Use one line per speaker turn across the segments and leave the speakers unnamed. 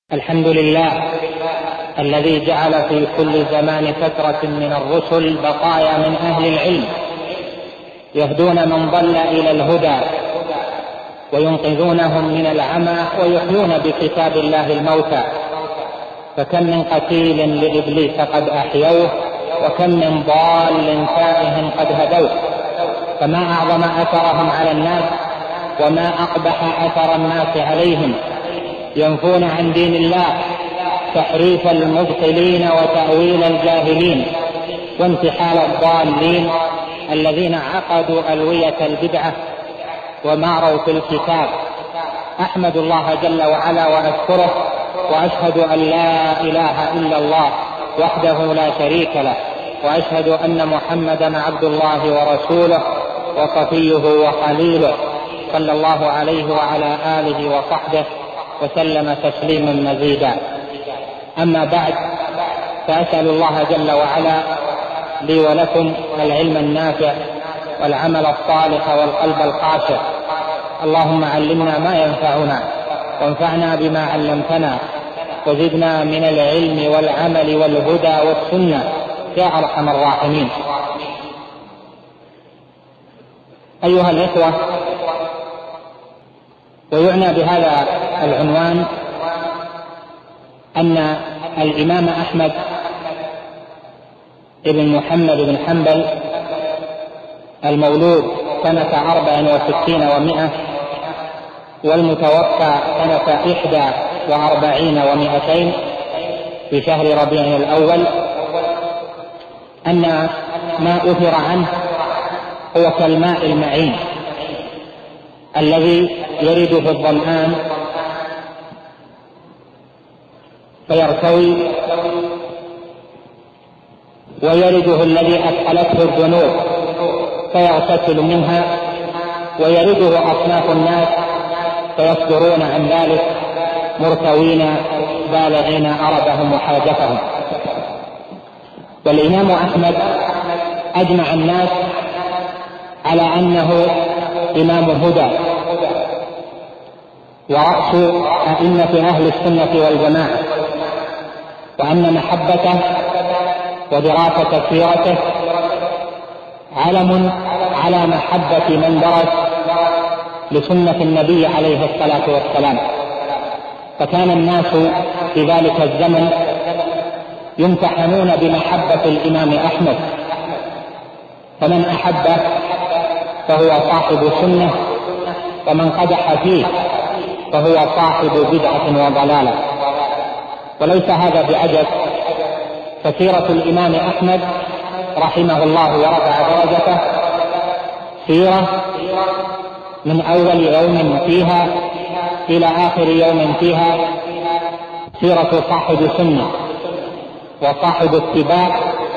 الحمد لله الذي جعل في كل زمان فترة من الرسل بقايا من أهل العلم يهدون من ضل إلى الهدى وينقذونهم من العمى ويحيون بكتاب الله الموتى. فكم من قتيل لإبليس قد أحيوه وكم من ضال تائه قد هدوه. فما أعظم أثرهم على الناس وما أقبح أثر الناس عليهم. ينفون عن دين الله تحريف المبطلين وتأويل الجاهلين وانتحال الضالين الذين عقدوا ألوية البدعة وماروا في الكتاب. أحمد الله جل وعلا وأشكره وأشهد أن لا إله إلا الله وحده لا شريك له وأشهد أن محمدا عبد الله ورسوله وصفيه وخليله صلى الله عليه وعلى آله وصحبه وسلم تسليما مزيدا. أما بعد، فأسأل الله جل وعلا لي ولكم العلم النافع والعمل الصالح والقلب الخاشع. اللهم علمنا ما ينفعنا وانفعنا بما علمتنا وزدنا من العلم والعمل والهدى والسنة يا أرحم الراحمين. أيها الإخوة، ويعنى بهذا العنوان أن الإمام أحمد بن محمد بن حنبل المولود سنة 64 و100 والمتوفى سنة 41 و200 في شهر ربيع الأول، أن ما أثر عنه هو كالماء المعين الذي يرد في الظمآن فيرتوي، ويرده الذي أثقلته الذنوب فيغتسل منها، ويرده أصناف الناس فيصدرون عن ذلك مرتوين بالغين أربهم وحاجتهم. والإمام أحمد أجمع الناس على أنه إمام الهدى ورأس أئمة أهل السنة والجماعة، وأن محبته ودراسة سيرته علم على محبة من درس لسنة النبي عليه الصلاة والسلام. فكان الناس في ذلك الزمن يمتحنون بمحبة الإمام أحمد، فمن أحبه فهو صاحب سنة، ومن قدح فيه فهو صاحب بدعة وضلالة. وليس هذا بعجب، فسيرة الإمام أحمد رحمه الله ورفع درجته سيرة من أول يوم فيها إلى آخر يوم فيها سيرة صاحب سنة وصاحب اتباع،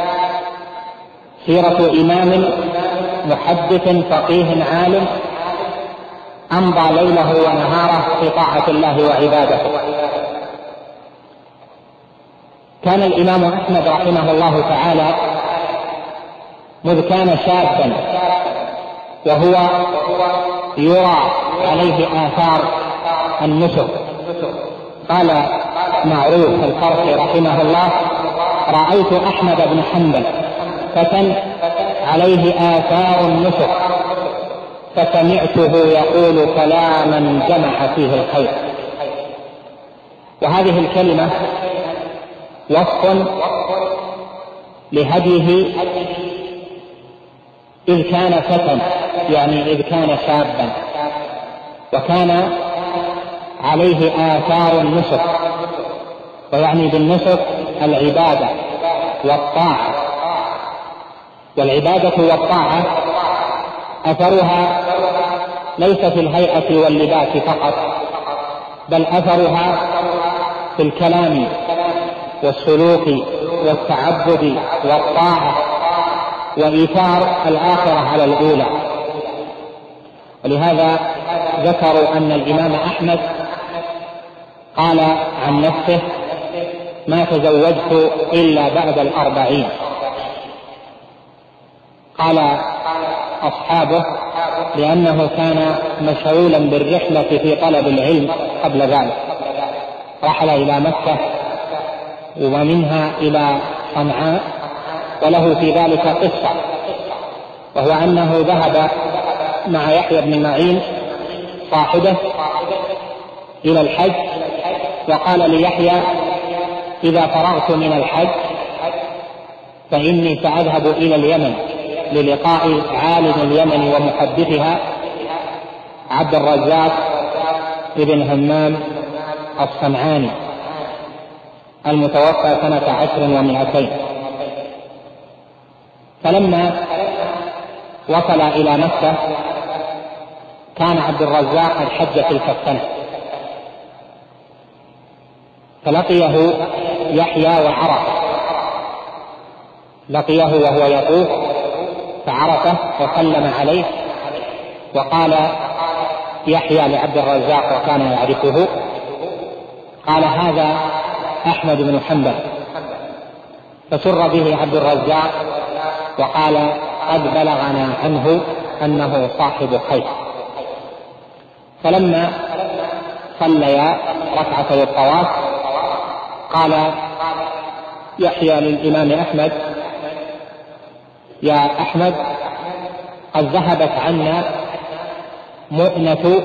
سيرة إمام محدث فقيه عالم أمضى ليله ونهاره في طاعة الله وعبادته. كان الإمام أحمد رحمه الله تعالى مذ كان شابا وهو يرى عليه آثار النسك. قال معروف القرشي رحمه الله: رأيت أحمد بن حنبل فتى عليه آثار النسك فسمعته يقول كلاما جمع فيه الخير. وهذه الكلمة وصف لهديه إذ كان فتى، يعني إذ كان شابا وكان عليه آثار النسك، ويعني بالنسك العبادة والطاعة. والعبادة والطاعة أثرها ليس في الهيئة واللباس فقط، بل أثرها في الكلام والسلوك والتعبد والطاعة وإيثار الآخرة على الأولى. ولهذا ذكروا أن الإمام أحمد قال عن نفسه: ما تزوجت إلا بعد 40. قال أصحابه لأنه كان مشغولا بالرحلة في طلب العلم قبل ذلك. رحل إلى مكة ومنها إلى صنعاء، وله في ذلك قصة، وهو أنه ذهب مع يحيى بن معين صاحبه إلى الحج، وقال ليحيى: إذا فرغت من الحج فإني سأذهب إلى اليمن للقاء عالم اليمن ومحدثها عبد الرزاق بن همام الصنعاني المتوفى سنة 10 و200. فلما وصل إلى مكة كان عبد الرزاق قد حج تلك السنة، فلقيه يحيى وعرفه، لقيه وهو يطوف فعرفه وسلم عليه، وقال يحيى لعبد الرزاق وكان يعرفه، قال: هذا أحمد بن حنبل. فسر به عبد الرزاق وقال: قد بلغنا عنه أنه صاحب خير. فلما صليا ركعتي الطواف قال يحيى للإمام أحمد: يا أحمد، قد ذهبت عنا مؤنة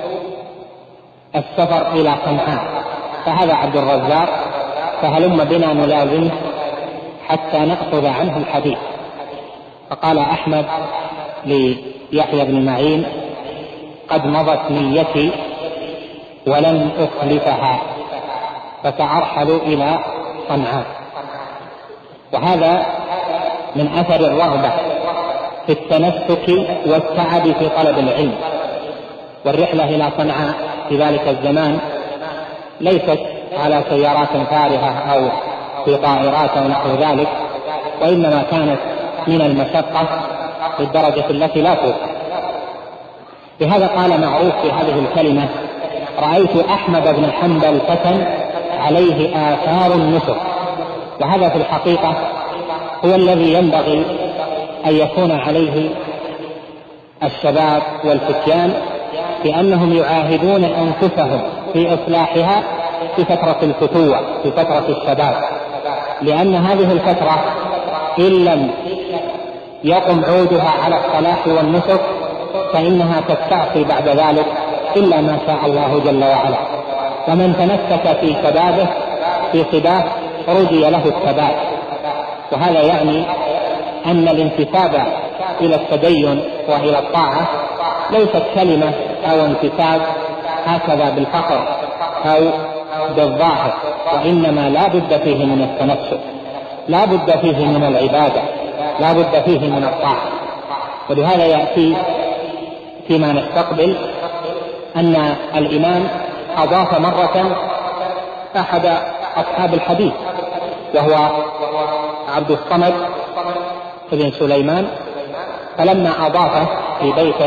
السفر إلى صنعاء، فهذا عبد الرزاق، فهلم بنا نلازمه حتى نأخذ عنه الحديث. فقال أحمد ليحيى بن معين: قد مضت نيتي ولن أخلفها، فسأرحل إلى صنعاء. وهذا من أثر الرغبة في التنسك والتعب في طلب العلم. والرحلة إلى صنعاء في ذلك الزمان ليست على سيارات فارهة أو في طائرات أو نحو ذلك، وإنما كانت من المشقة بالدرجة التي لا توصف. لهذا قال معروف في هذه الكلمة: رأيت أحمد بن حنبل فتى عليه آثار النسك. وهذا في الحقيقة هو الذي ينبغي أن يكون عليه الشباب والفتيان، بأنهم يعاهدون أنفسهم في إصلاحها في فترة الفتوة، في فترة الشباب، لأن هذه الفترة إن لم يقم عودها على الصلاح والنسك فإنها تستعصي بعد ذلك إلا ما شاء الله جل وعلا. ومن تمسك في شبابه في صباه رضي له الثبات. وهذا يعني أن الانتساب إلى التدين وإلى الطاعة ليست كلمة أو انتساب هكذا بالفقر أو بالظاهر، وإنما لا بد فيه من التنسك، لا بد فيه من العبادة، لا بد فيه من الطاعة. ولهذا يأتي فيما نستقبل أن الإمام أضاف مرة أحد أصحاب الحديث وهو عبد الصمد بن سليمان، فلما أضافه في بيته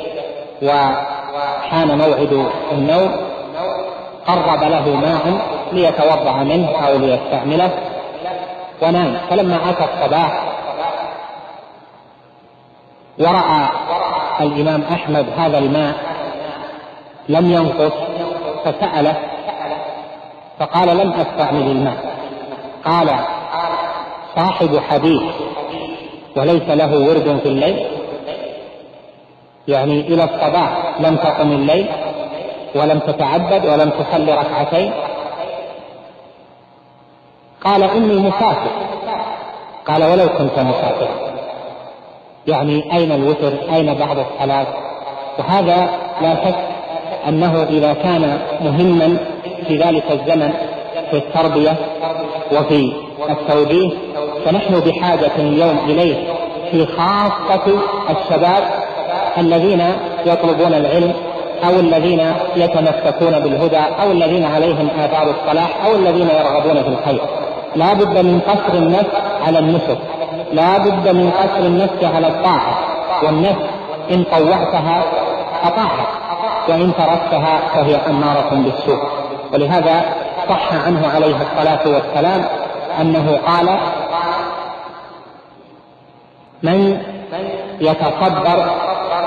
وحان موعد النوم قرب له ماء ليتوضأ منه أو ليستعمله ونام. فلما أتى الصباح ورأى الإمام أحمد هذا الماء لم ينقص فسأله فقال: لم أستعمل الماء. قال: صاحب حديث وليس له ورد في الليل؟ يعني إلى الصباح لم تقم الليل ولم تتعبد ولم تصلي ركعتين؟ قال: إني مسافر. قال: ولو كنت مسافر، يعني أين الوتر؟ أين بعض الصلاة؟ وهذا لا شك أنه إذا كان مهما في ذلك الزمن في التربية وفي التوجيه، فنحن بحاجة اليوم إليه في خاصة الشباب الذين يطلبون العلم أو الذين يتمسكون بالهدى أو الذين عليهم آثار الصلاح أو الذين يرغبون في الخير. لا بد من قصر النفس على النسك، لا بد من قصر النفس على الطاعة، والنفس إن طوعتها أطاعت وإن تركتها فهي أمارة بالسوء. ولهذا صح عنه عليه الصلاة والسلام أنه قال: من يتصبر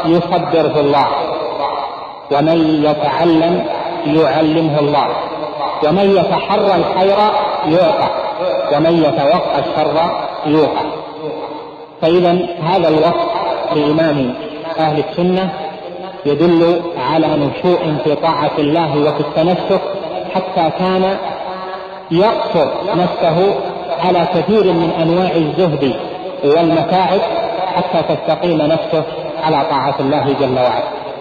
يصبره الله، ومن يتعلم يعلمه الله، ومن يتحرى الخير يعطى ومن يتوقى الشر يوقع. فإذا هذا الوصف لإمام أهل السنة يدل على نشوء في طاعة الله وفي التنسك، حتى كان يقصر نفسه على كثير من أنواع الزهد والمتاعب حتى تستقيم نفسه على طاعة الله جل وعلا.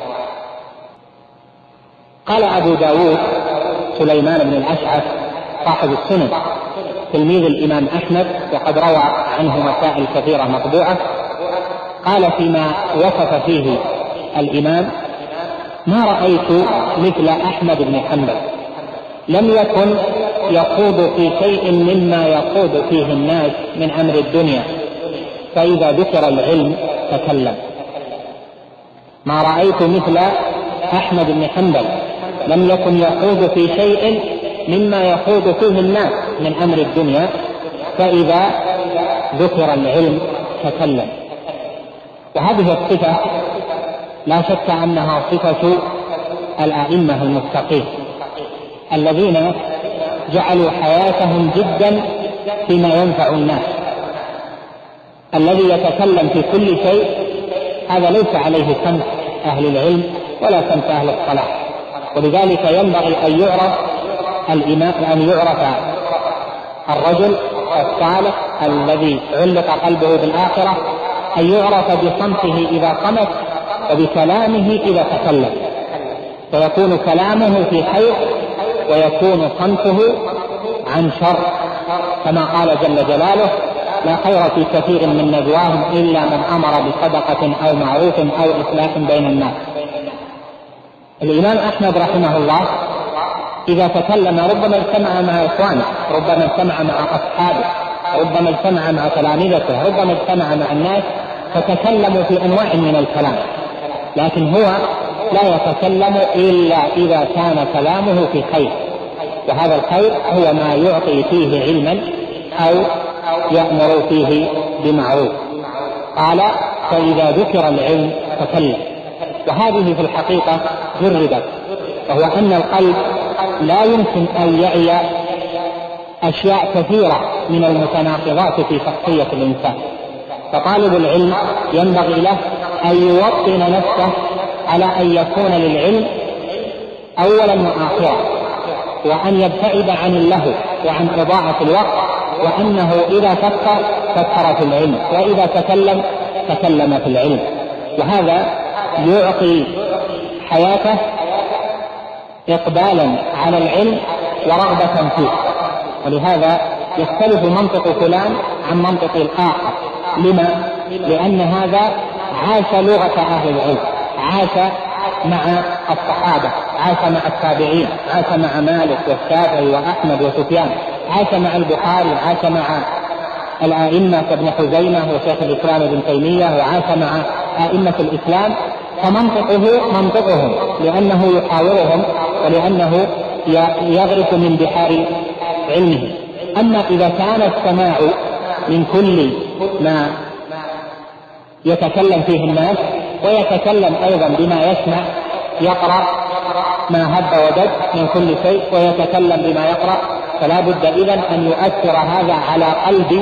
قال أبو داود سليمان بن الأشعث صاحب السنن تلميذ الإمام أحمد وقد روى عنه مسائل كثيرة مطبوعة، قال فيما وصف فيه الإمام: ما رأيت مثل أحمد بن حنبل، لم يكن يخوض في شيء مما يخوض فيه الناس من أمر الدنيا، فإذا ذكر العلم تكلم. ما رأيت مثل أحمد بن حنبل، لم يكن يخوض في شيء مما يخوض فيه الناس من أمر الدنيا، فإذا ذكر العلم تكلم. وهذه الصفة لا شك أنها صفة الأئمة المتقين الذين جعلوا حياتهم جدا فيما ينفع الناس. الذي يتكلم في كل شيء هذا ليس عليه سمت أهل العلم ولا سمت أهل الصلاح، ولذلك ينبغي أن يعرف الإمام، أن يعرف الرجل الصالح الذي علق قلبه بالآخرة، أن يعرف بصمته إذا صمت وبكلامه إذا تكلم، فيكون كلامه في خير ويكون صمته عن شر، كما قال جل جلاله: لا خير في كثير من نجواهم إلا من أمر بصدقة أو معروف أو إصلاح بين الناس. الإمام أحمد رحمه الله إذا تكلم ربما اجتمع مع إخوانه، ربما اجتمع مع أصحابه، ربما اجتمع مع تلامذته، ربما اجتمع مع الناس فتكلموا في أنواع من الكلام، لكن هو لا يتكلم إلا إذا كان كلامه في خير، وهذا الخير هو ما يعطي فيه علما أو يأمر فيه بمعروف. قال: فإذا ذكر العلم تكلم. وهذه في الحقيقة جربت، وهو أن القلب لا يمكن أن يعي أشياء كثيرة من المتناقضات في شخصية الإنسان، فطالب العلم ينبغي له أن يوطن نفسه على أن يكون للعلم أولا وآخرا، وأن يبتعد عن اللهو وعن إضاعة الوقت، وأنه إذا فكر في العلم، وإذا تكلم في العلم، وهذا يعطي حياته إقبالا على العلم ورغبة فيه. ولهذا يختلف منطق فلان عن منطق الآخر. لما؟ لأن هذا عاش لغة أهل العلم، عاش مع الصحابة، عاش مع التابعين، عاش مع مالك والشافعي وأحمد وسفيان، عاش مع البخاري، عاش مع الأئمة كابن خزيمة وشيخ الإسلام ابن تيمية، وعاش مع أئمة الإسلام، فمنطقه منطقهم لأنه يحاورهم ولأنه يغرف من بحار علمه. أما إذا كان السماع من كل ما يتكلم فيه الناس، ويتكلم أيضا بما يسمع، يقرأ ما هب ودد من كل شيء ويتكلم بما يقرأ، فلا بد إذن أن يؤثر هذا على قلب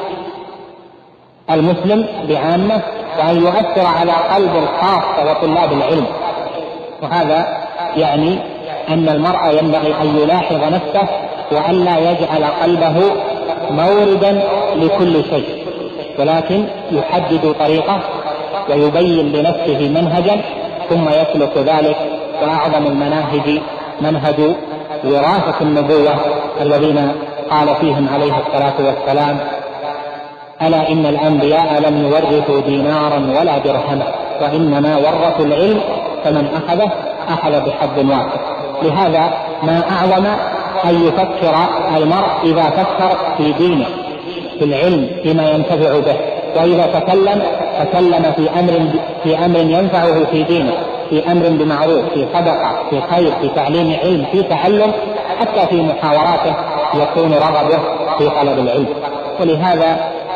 المسلم بعامة، وأن يؤثر على قلب الخاصة وطلاب العلم. وهذا يعني أن المرء ينبغي أن يلاحظ نفسه وأن لا يجعل قلبه موردا لكل شيء، ولكن يحدد طريقه ويبين لنفسه منهجا ثم يسلك ذلك. وأعظم المناهج منهج وراثة النبوة الذين قال فيهم عليه الصلاة والسلام: ألا إن الأنبياء لم يورثوا دينارا ولا درهما، وإنما ورثوا العلم، فمن أخذه أخذ بحظ وافر. لهذا ما أعظم أن يفكر المرء إذا فكر في دينه، في العلم، فيما ينتفع به، وإذا تكلم في أمر ينفعه في دينه، في أمر بمعروف، في صدقة، في خير، في تعليم علم، في تعلم، حتى في محاوراته يكون رغبه في طلب العلم. ولهذا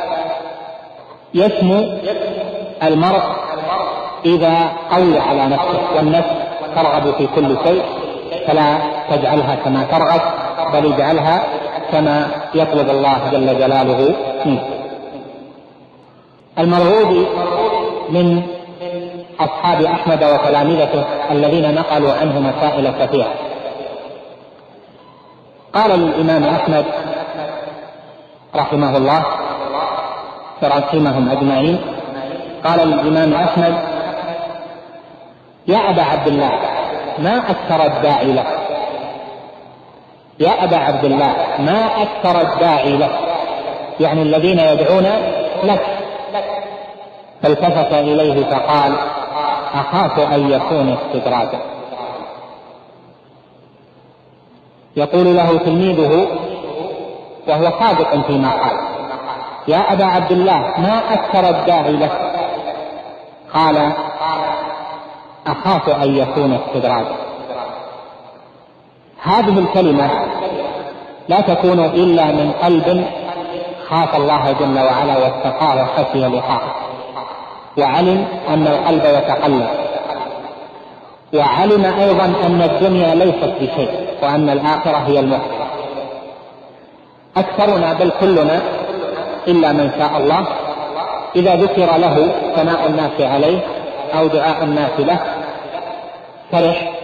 يسمو المرء إذا قوي على نفسه، والنفس ترغب في كل شيء، فلا تجعلها كما ترغب، بل اجعلها كما يطلب الله جل جلاله منه. المروذي من أصحاب أحمد وتلامذته الذين نقلوا عنه مسائل كثيرة، قال للإمام أحمد رحمه الله فرحمهم أجمعين، قال للإمام أحمد: يا أبا عبد الله ما أكثر الداعي لك، يا أبا عبد الله ما أكثر الداعي لك، يعني الذين يدعون لك. فالتفت إليه فقال: أخاف أن يكون استدراجا. يقول له تلميذه وهو صادق فيما قال: يا أبا عبد الله ما أكثر الداعي لك، قال: أخاف أن يكون استدراجا. هذه الكلمة لا تكون إلا من قلب خاف الله جل وعلا واتقاه وخشي لقاءه، وعلم أن القلب يتقلب، وعلم أيضا أن الدنيا ليست بشيء وأن الآخرة هي المحيط. أكثرنا بل كلنا إلا من شاء الله إذا ذكر له ثناء الناس عليه أو دعاء الناس له فرح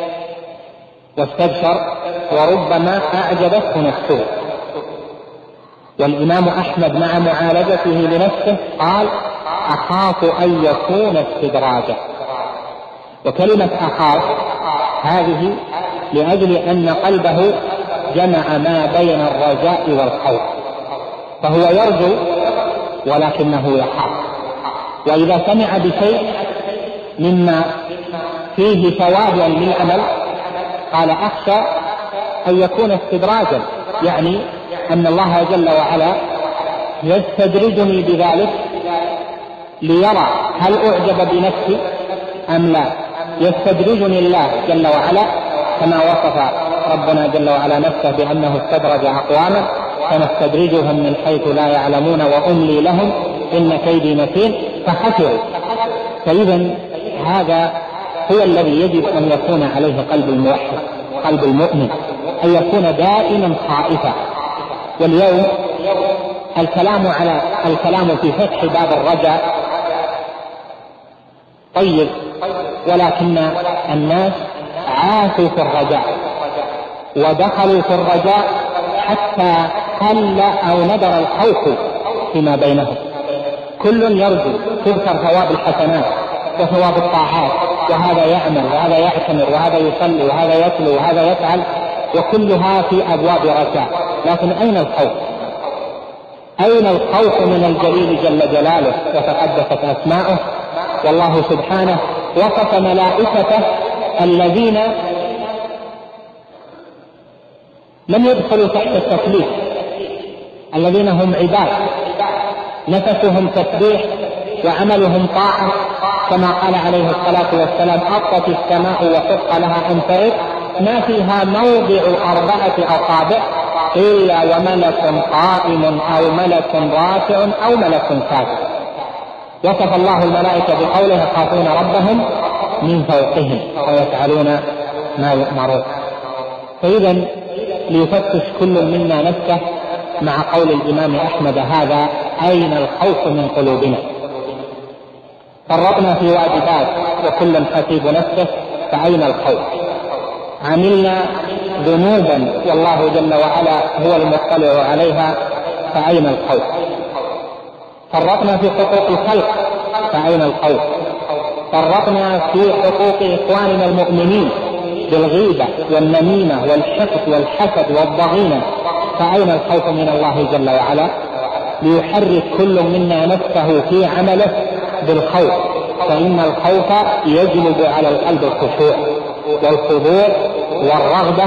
واستبشر وربما أعجبته نفسه. والإمام أحمد مع معالجته لنفسه قال: أخاف أن يكون استدراجا. وكلمة أخاف هذه لأجل أن قلبه جمع ما بين الرجاء والخوف، فهو يرجو ولكنه يخاف. وإذا سمع بشيء مما فيه ثوابا للعمل قال: أخشى أن يكون استدراجا، يعني أن الله جل وعلا يستدرجني بذلك ليرى هل أعجب بنفسي أم لا. يستدرجني الله جل وعلا كما وصف ربنا جل وعلا نفسه بأنه استدرج أقواما فنستدرجهم من حيث لا يعلمون وأملي لهم إن كيدي متين فخسروا. فإذا هذا هو الذي يجب أن يكون عليه قلب الموحد، قلب المؤمن، أن يكون دائما خائفا. واليوم الكلام في فتح باب الرجاء طيب، ولكن الناس عاشوا في الرجاء ودخلوا في الرجاء حتى قل أو ندر الخوف فيما بينهم. كل يرجو تذكر ثواب الحسنات وثواب الطاعات، وهذا يعمل وهذا يعتمر وهذا يصلي وهذا يتلو وهذا يفعل، وكلها في أبواب رجاء. لكن أين الخوف؟ أين الخوف من الجليل جل جلاله وتقدست أسماؤه؟ والله سبحانه وصف ملائكته الذين لم يدخلوا تحت التكليف، الذين هم عباد نفسهم تسبيح وعملهم طاعة، كما قال عليه الصلاة والسلام: أطت السماء وحق لها أن تعب ما فيها موضع 4 أصابع إلا وملك قائم أو ملك راكع أو ملك ساجد. وصف الله الملائكة بقوله: يخافون ربهم من فوقهم ويفعلون ما يؤمرون. فإذا ليفتش كل منا نفسه مع قول الإمام أحمد هذا: أين الخوف من قلوبنا؟ فرطنا في واجبات وكل حسيب نفسه، فأين الخوف؟ عملنا ذنوبا والله جل وعلا هو المطلع عليها، فأين الخوف؟ فرطنا في حقوق الخلق، فأين الخوف؟ فرطنا في حقوق إخواننا المؤمنين بالغيبة والنميمة والحقد والحسد والضغينة، فأين الخوف من الله جل وعلا؟ ليحرك كل منا نفسه في عمله بالخوف، فإن الخوف يجلب على القلب الخشوع والخضوع والرغبة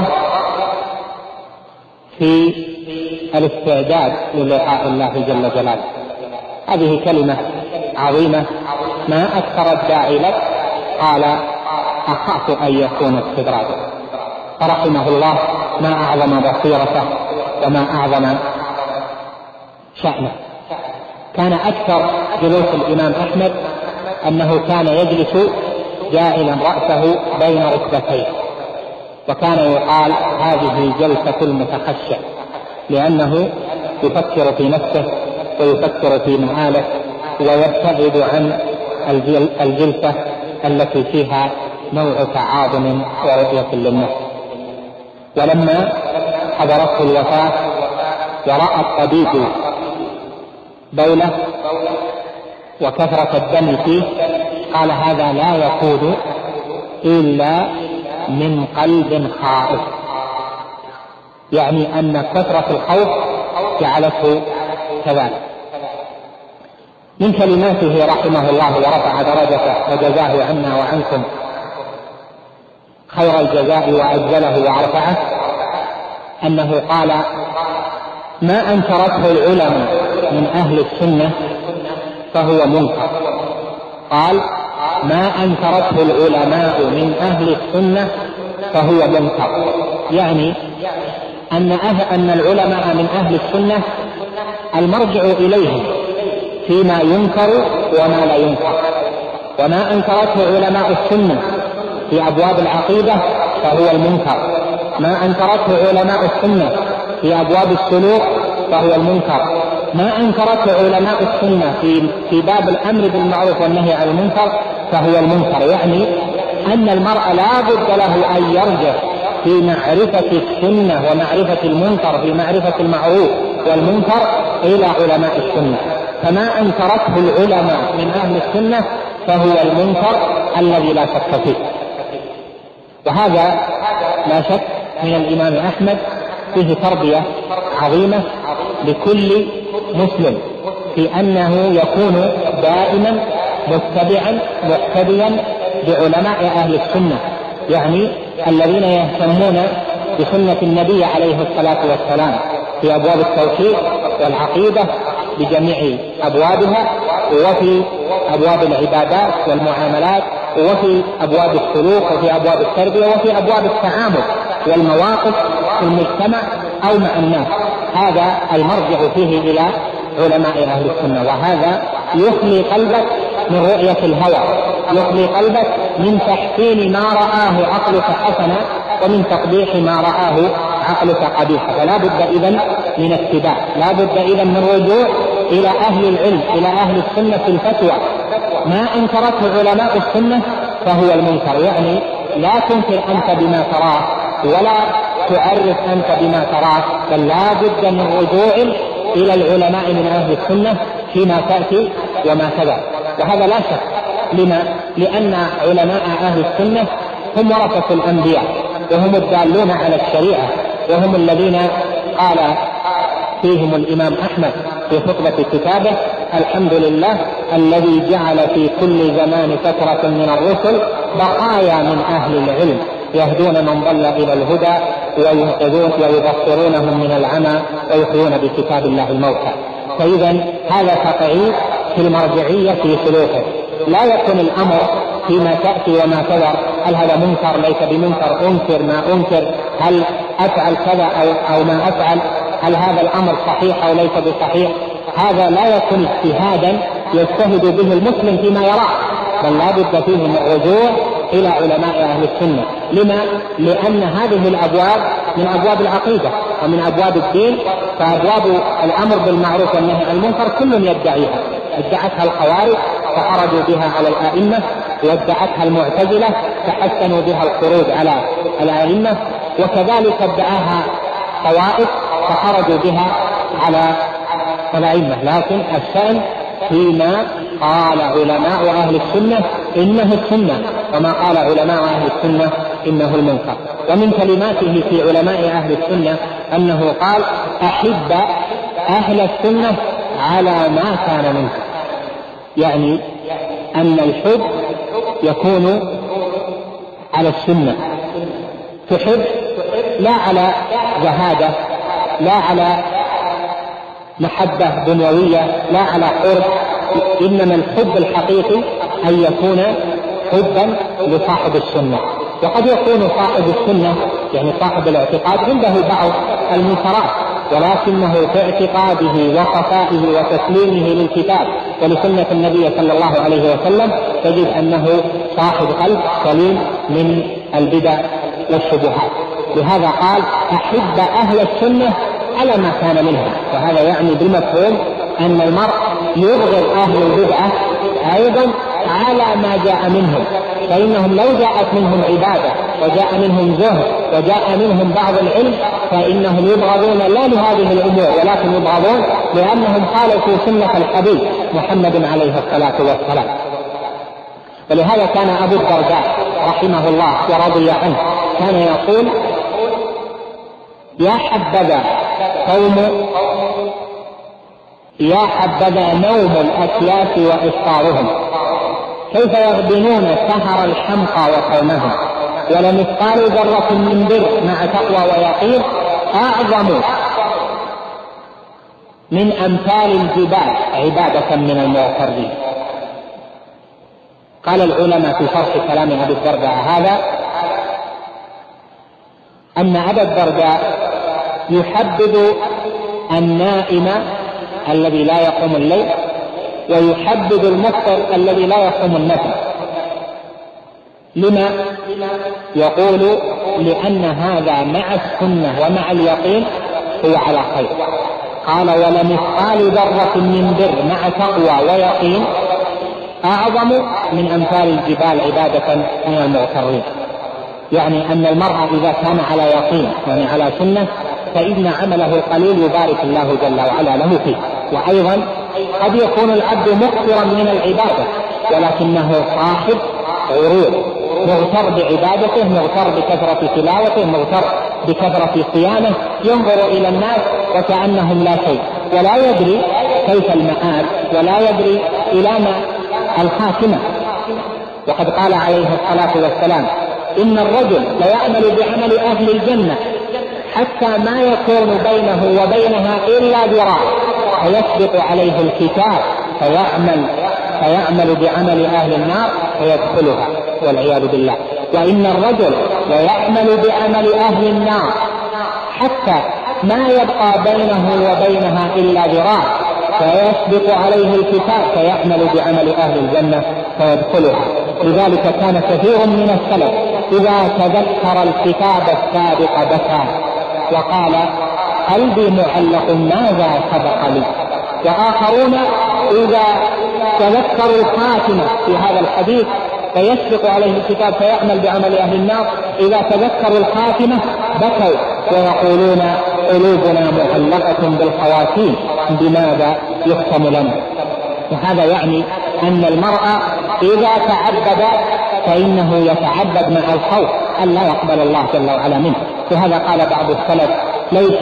في الاستعداد للقاء الله جل جلاله. هذه كلمة عظيمة: ما أكثر الداعي لك، قال: أخاف أن يكون استدراجا. فرحمه الله ما أعظم بصيرته وما أعظم شأنه. كان أكثر جلوس الإمام أحمد أنه كان يجلس جاعلا رأسه بين ركبتيه، وكان يقال هذه جلسة المتخشع، لأنه يفكر في نفسه ويفكر في مآله ويبتعد عن الجلسة التي فيها نوع تعاظم ورؤية للنفس. ولما حضرته الوفاة ورأى الطبيب بوله وكثرة الدم فيه قال هذا لا يكون إلا من قلب خائف، يعني أن كثرة الخوف جعلته كذلك. من كلماته رحمه الله ورفع درجته وجزاه عنا وعنكم خير الجزاء وأجزله وأرفعه أنه قال ما أنكرته العلماء من أهل السنة فهو منكر. قال ما أنكرته العلماء من أهل السنة فهو منكر، يعني أن العلماء من أهل السنة المرجع إليهم فيما ينكر وما لا ينكر. وما أنكرته علماء السنة في أبواب العقيدة فهو المنكر، ما أنكرته علماء السنة في أبواب السلوك فهو المنكر، ما أنكرته علماء السنة في باب الأمر بالمعروف والنهي عن المنكر فهو المنكر. يعني أن المرء لا بد له أن يرجع في معرفة السنة ومعرفة المنكر، في معرفة المعروف والمنكر إلى علماء السنة. فما أنكرته العلماء من أهل السنة فهو المنكر الذي لا شك فيه. وهذا لا شك من الإمام أحمد فيه تربية عظيمة لكل مسلم في أنه يكون دائما متبعا مقتديا بعلماء أهل السنة، يعني الذين يهتمون بسنة النبي عليه الصلاة والسلام في أبواب التوحيد والعقيدة بجميع أبوابها، وفي أبواب العبادات والمعاملات، وفي أبواب السلوك، وفي أبواب التربية، وفي أبواب التعامل والمواقف في المجتمع أو مع الناس. هذا المرجع فيه إلى علماء أهل السنة، وهذا يخلي قلبك من رؤية الهوى، يخلي قلبك من تحسين ما رآه عقلك حسنا ومن تقبيح ما رآه عقلك قبيحا. فلا بد إذن من اتباع، لا بد إذن من رجوع إلى أهل العلم، إلى أهل السنة في الفتوى. ما أنكرته علماء السنة فهو المنكر، يعني لا تنكر أنت بما تراه ولا تعرف أنت بما تراه، بل لا بد من رجوع إلى العلماء من أهل السنة فيما تأتي وما تبع. وهذا لا شك. لما؟ لأن علماء أهل السنة هم ورثة الأنبياء، وهم الدالون على الشريعة، وهم الذين قال فيهم الإمام أحمد في خطبة كتابه الحمد لله الذي جعل في كل زمان فترة من الرسل بقايا من أهل العلم يهدون من ضل إلى الهدى وينقذون ويبصرونهم من العمى ويحيون بكتاب الله الموتى. فإذا هذا تقعيد في المرجعية في سلوكه. لا يكون الأمر فيما تأتي وما تذر، هل هذا منكر ليس بمنكر، أنكر ما أنكر، هل أفعل كذا أو ما أفعل، هل هذا الأمر صحيح أو ليس بصحيح. هذا لا يكون اجتهادا يجتهد به المسلم فيما يراه، بل لا بد فيه من الرجوع إلى علماء أهل السنة. لما؟ لأن هذه الأبواب من أبواب العقيدة ومن أبواب الدين، فأبواب الأمر بالمعروف والنهي عن المنكر كل يدعيها. ادعتها الخوارج فخرجوا بها على الآئمة، وادعتها المعتزلة فحسنوا بها الخروج على الآئمة، وكذلك ادعاها طوائف فخرجوا بها على الآئمة. لكن الشأن فيما قال علماء أهل السنة إنه السنة، وما قال علماء أهل السنة إنه المنكر. ومن كلماته في علماء أهل السنة أنه قال أحب أهل السنة على ما كان منكر، يعني أن الحب يكون على السنة، تحب لا على زهادة، لا على محبة دنيوية، لا على قرب، إنما الحب الحقيقي أن يكون حبا لصاحب السنة. وقد يكون صاحب السنة يعني صاحب الاعتقاد عنده بعض المنكرات، ولكنه في اعتقاده وصفائه وتسليمه للكتاب ولسنة النبي صلى الله عليه وسلم تجد أنه صاحب قلب سليم من البدع والشبهات. لهذا قال أحب أهل السنة على ما كان منهم، وهذا يعني بالمفهوم أن المرء يبغض أهل البدعة أيضا على ما جاء منهم، فإنهم لو جاءت منهم عبادة وجاء منهم زهد وجاء منهم بعض العلم فإنهم يبغضون لا لهذه الأمور، ولكن يبغضون لأنهم خالفوا سنة الحبيب محمد عليه الصلاة والسلام. ولهذا كان أبو الدرداء رحمه الله ورضي عنه كان يقول: يا حبذا نوم الأكياس وإفطارهم، كيف يغبنون سهر الحمقى وقومهم، ولمثقال ذرة من بر مع تقوى ويقين أعظم من أمثال الجبال عبادة من المغترين. قال العلماء في شرح كلام أبي الدرداء هذا أن أبا الدرداء يحبذ النائم الذي لا يقوم الليل، ويحبذ المفطر الذي لا يقوم النفل. لما؟ يقول: لأن هذا مع السنة ومع اليقين هو على خير. قال: ولمثقال ذرة من بر مع تقوى ويقين أعظم من أمثال الجبال عبادة من المغترين. يعني أن المرء إذا كان على يقين يعني على سنة فإن عمله القليل يبارك الله جل وعلا له فيه. وأيضا قد يكون العبد مقصرا من العبادة ولكنه صاحب غرور، مغتر بعبادته، مغتر بكثرة تلاوته، مغتر بكثرة صيامه، ينظر إلى الناس وكأنهم لا شيء، ولا يدري كيف المآل ولا يدري إلى ما الخاتمة. وقد قال عليه الصلاة والسلام: إن الرجل ليعمل بعمل أهل الجنة حتى ما يكون بينه وبينها إلا ذراع، فيسبق عليه الكتاب فيعمل بعمل أهل النار فيدخلها والعياذ بالله. وإن الرجل ليعمل بعمل أهل النار حتى ما يبقى بينه وبينها إلا ذراع، فيسبق عليه الكتاب فيعمل بعمل أهل الجنة فيدخلها. لذلك كان كثير من السلف إذا تذكر الكتاب السابق بكى وقال: قلبي معلق ماذا سبق لي. وآخرون إذا تذكروا الخاتمة في هذا الحديث فيسبق عليه الكتاب فيعمل بعمل أهل النار، إذا تذكروا الخاتمة بكوا ويقولون: قلوبنا معلقة بالخواتيم، بماذا يختم لنا. وهذا يعني أن المرء إذا تعبد فإنه يتعبد مع الخوف أن لا يقبل الله جل وعلا منه. وهذا قال بعض السلف: ليس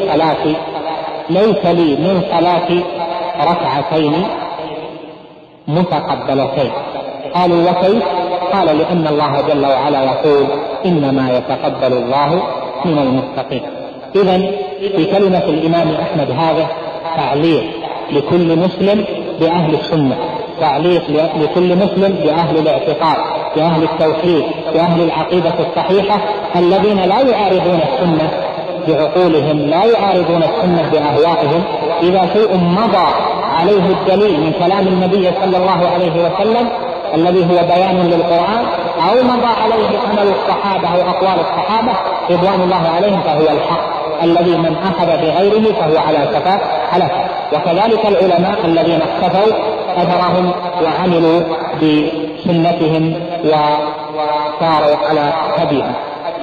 لي من صلاتي ركعتين متقبلتين. قالوا: وكيف؟ قال: لأن الله جل وعلا يقول: إنما يتقبل الله من المتقين. إذن في كلمة الإمام أحمد هذا تعليق لكل مسلم بأهل السنة، تعليق لكل مسلم بأهل الاعتقاد، بأهل التوحيد، بأهل العقيدة الصحيحة الذين لا يعارضون السنة بعقولهم، لا يعارضون السنة بأهوائهم. إذا شيء مضى عليه الدليل من كلام النبي صلى الله عليه وسلم الذي هو بيان للقرآن، أو مضى عليه عمل الصحابة أو أقوال الصحابة رضوان الله عليهم، فهو الحق الذي من أخذ بغيره فهو على شفا هلكة. وكذلك العلماء الذين اقتفوا أثرهم وعملوا بسنتهم وصاروا على هديهم.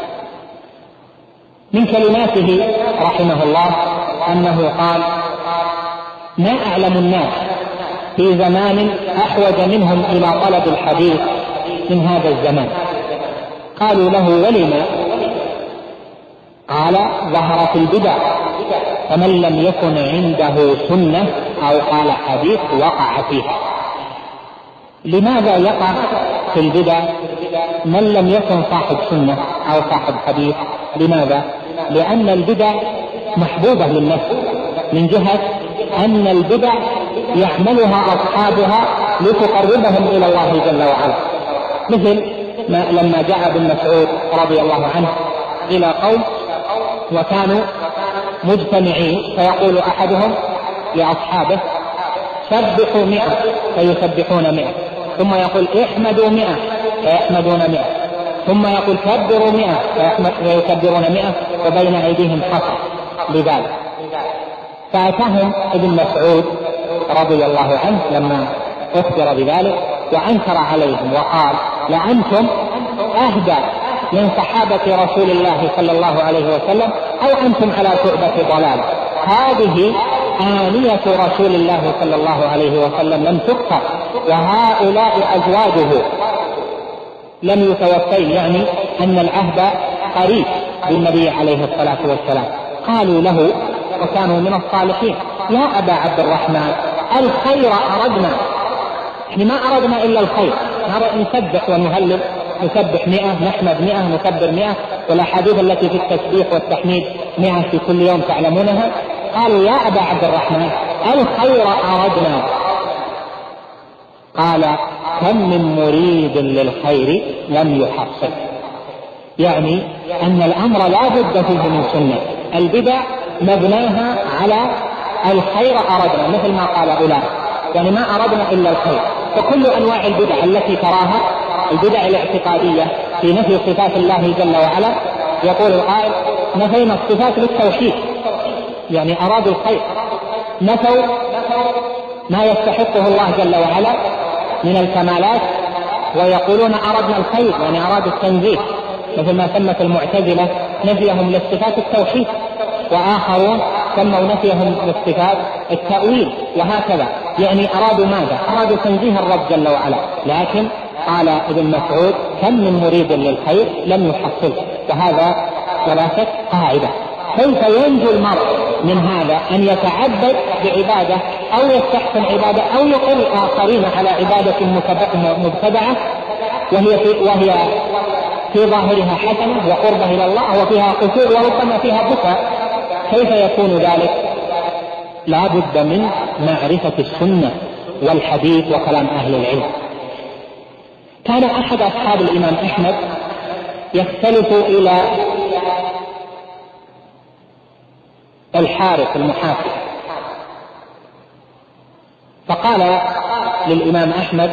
من كلماته رحمه الله أنه قال: ما أعلم الناس في زمان أحوج منهم إلى طلب الحديث من هذا الزمان. قالوا له: ولما؟ قال: ظهرت البدع، فمن لم يكن عنده سنة أو قال حديث وقع فيها. لماذا يقع في البدع من لم يكن صاحب سنة أو صاحب حديث؟ لماذا؟ لأن البدع محبوبة للنفس، من جهة أن البدع يعملها أصحابها لتقربهم إلى الله جل وعلا، مثل ما لما جاء ابن مسعود رضي الله عنه إلى قوم وكانوا مجتمعين، فيقول أحدهم لأصحابه: سبحوا 100 فيسبحون 100، ثم يقول: احمدوا 100 فيحمدون 100، ثم يقول كبروا 100 فيكبرون 100 وبين أيديهم حصى لذلك. فأتاهم ابن مسعود رضي الله عنه لما أخبر بذلك وأنكر عليهم وقال لأنتم أهدى من صحابة رسول الله صلى الله عليه وسلم أو أنتم على شعبة ضلال. هذه آنية رسول الله صلى الله عليه وسلم لم تكسر، وهؤلاء أزواجه لم يتوفين، يعني أن العهد قريب بالنبي عليه الصلاة والسلام. قالوا له وكانوا من الصالحين يا أبا عبد الرحمن الخير أردنا، يعني ما أردنا إلا الخير، نسبح ونهلل، نسبح 100 نحمد 100 نكبر 100 والأحاديث التي في التسبيح والتحميد 100 في كل يوم تعلمونها. قالوا يا أبا عبد الرحمن الخير أردنا. قال كم من مريد للخير لم يحصل، يعني أن الأمر لا بد فيه من سنة. البدع مبناها على الخير أردنا، مثل ما قال أولئك، يعني ما أردنا إلا الخير. فكل أنواع البدع التي تراها البدع الاعتقادية في نفي صفات الله جل وعلا، يقول القائل نفينا الصفات للتوحيد، يعني أرادوا الخير، نفوا ما يستحقه الله جل وعلا من الكمالات ويقولون أردنا الخير، يعني أرادوا التنزيه، مثل ما سمت المعتزلة نفيهم للصفات التوحيد، وآخرون سموا نفيهم للصفات التأويل، وهكذا. يعني أرادوا ماذا؟ أرادوا تنزيه الرب جل وعلا. لكن قال ابن مسعود كم من مريد للخير لم يحصل. وهذا ثلاثة قاعدة. كيف ينجو المرء من هذا؟ أن يتعبد بعبادة أو يستحسن عبادة أو يقل آخرين على عبادة مبتدعة وهي في ظاهرها حسنة وقربة إلى الله وفيها خشوع وربما فيها بكاء. كيف يكون ذلك؟ لا بد من معرفة السنة والحديث وكلام أهل العلم. كان أحد أصحاب الإمام أحمد يختلف إلى الحارث المحاسب، فقال للإمام أحمد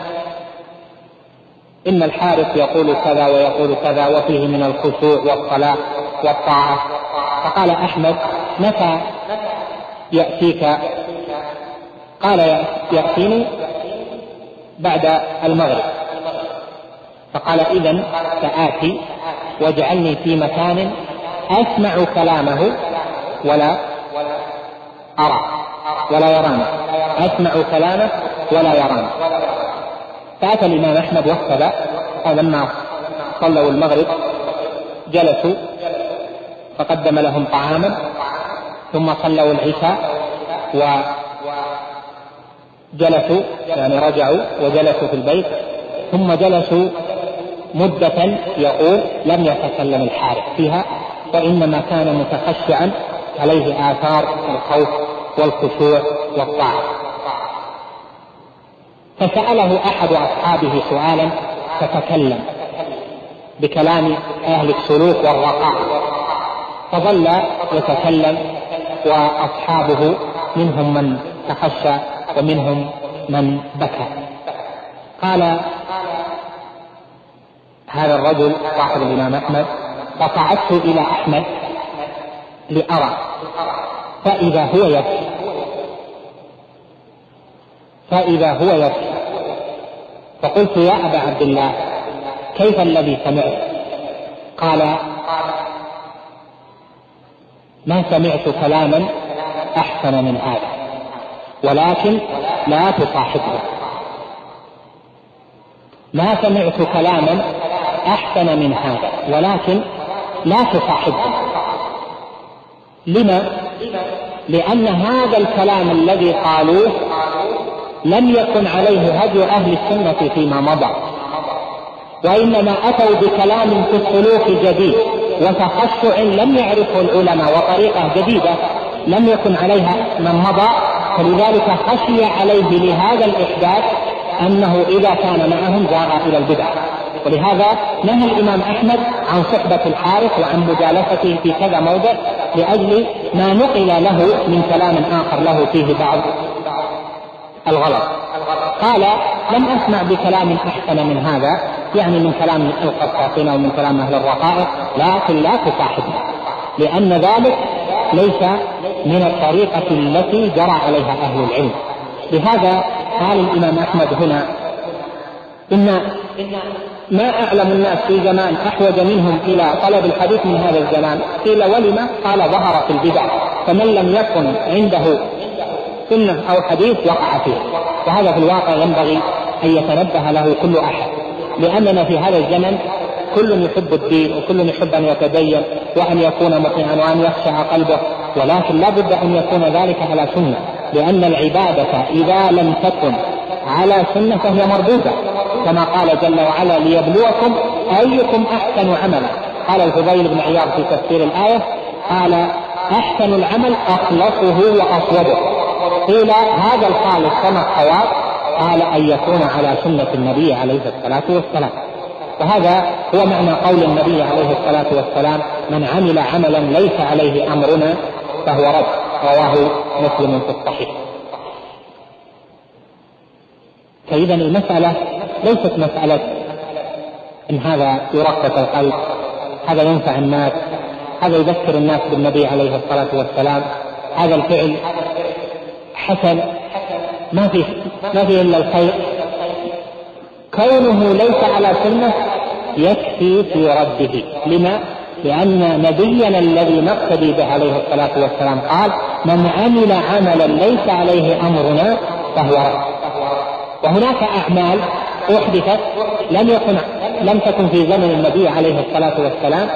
إن الحارث يقول كذا ويقول كذا وفيه من الخشوع والصلاة والطاعة. فقال أحمد متى يأتيك؟ قال يأتيني بعد المغرب. فقال إذن سآتي واجعلني في مكان أسمع كلامه ولا أرى ولا يراني، أسمع كلامه ولا يراني. فأتى الإمام أحمد واكتب، فلما صلوا المغرب جلسوا فقدم لهم طعاما، ثم صلوا العشاء وجلسوا، يعني رجعوا وجلسوا في البيت، ثم جلسوا مدة يقول لم يتكلم الحارث فيها، وإنما كان متخشعا عليه آثار الخوف والخشوع والطاعة. فسأله أحد أصحابه سؤالا فتكلم بكلام أهل السلوك والرقاء، فظل يتكلم وأصحابه منهم من تخشى ومنهم من بكى. قال هذا الرجل صاحب الإمام أحمد فصعدت إلى أحمد لأرى، فإذا هو يبكي، فقلت يا أبا عبد الله كيف الذي سمعت؟ قال ما سمعت كلاما أحسن من هذا، ولكن لا تصاحبه. ما سمعت كلاما أحسن من هذا ولكن لا تصاحبه. لما؟ لأن هذا الكلام الذي قالوه لم يكن عليه هدي أهل السنة فيما مضى، وإنما أتوا بكلام في السلوك جديد وتخشع لم يعرفه العلماء وطريقة جديدة لم يكن عليها من مضى، فلذلك خشي عليه لهذا الإحداث أنه إذا كان معهم زاغ إلى البدع. ولهذا نهى الإمام أحمد عن صحبة الحارث وعن مجالسته في كذا موضع لأجل ما نقل له من كلام آخر له فيه بعض الغلط. قال لم أسمع بكلام أحسن من هذا يعني من كلام القساطين ومن كلام أهل الرقائق، لكن لا تصاحبنا، لأن ذلك ليس من الطريقة التي جرى عليها أهل العلم. لهذا قال الإمام أحمد هنا: إن ما أعلم الناس في زمان أحوج منهم إلى طلب الحديث من هذا الزمان. قيل: ولما؟ قال: ظهرت البدع، فمن لم يكن عنده سنة أو حديث وقع فيه. وهذا في الواقع ينبغي أن يتنبه له كل أحد، لأننا في هذا الزمن كل يحب الدين وكل يحب أن يتدين وأن يكون مطيعا وأن يخشع قلبه، ولكن لا بد أن يكون ذلك على سنة، لأن العبادة إذا لم تكن على سنة فهي مردودة، كما قال جل وعلا: ليبلوكم أيكم أحسن عملا. قال الفضيل بن عياض في تفسير الآية: قال: أحسن العمل أخلصه وأصوبه. قيل: هذا الخالص كما الصواب؟ قال: أن يكون على سنة النبي عليه الصلاة والسلام. وهذا هو معنى قول النبي عليه الصلاة والسلام: من عمل عملا ليس عليه أمرنا فهو رد. رواه مسلم في الصحيح. فإذا المسألة ليست مسألة إن هذا يرقق القلب، هذا ينفع الناس، هذا يذكر الناس بالنبي عليه الصلاة والسلام، هذا الفعل حسن، ما فيه إلا الخير. كونه ليس على سنة يكفي في رده. لما؟ لأن نبينا الذي نقتدي به عليه الصلاة والسلام قال: من عمل عملا ليس عليه أمرنا فهو رد. وهناك أعمال أحدثت لم تكن في زمن النبي عليه الصلاة والسلام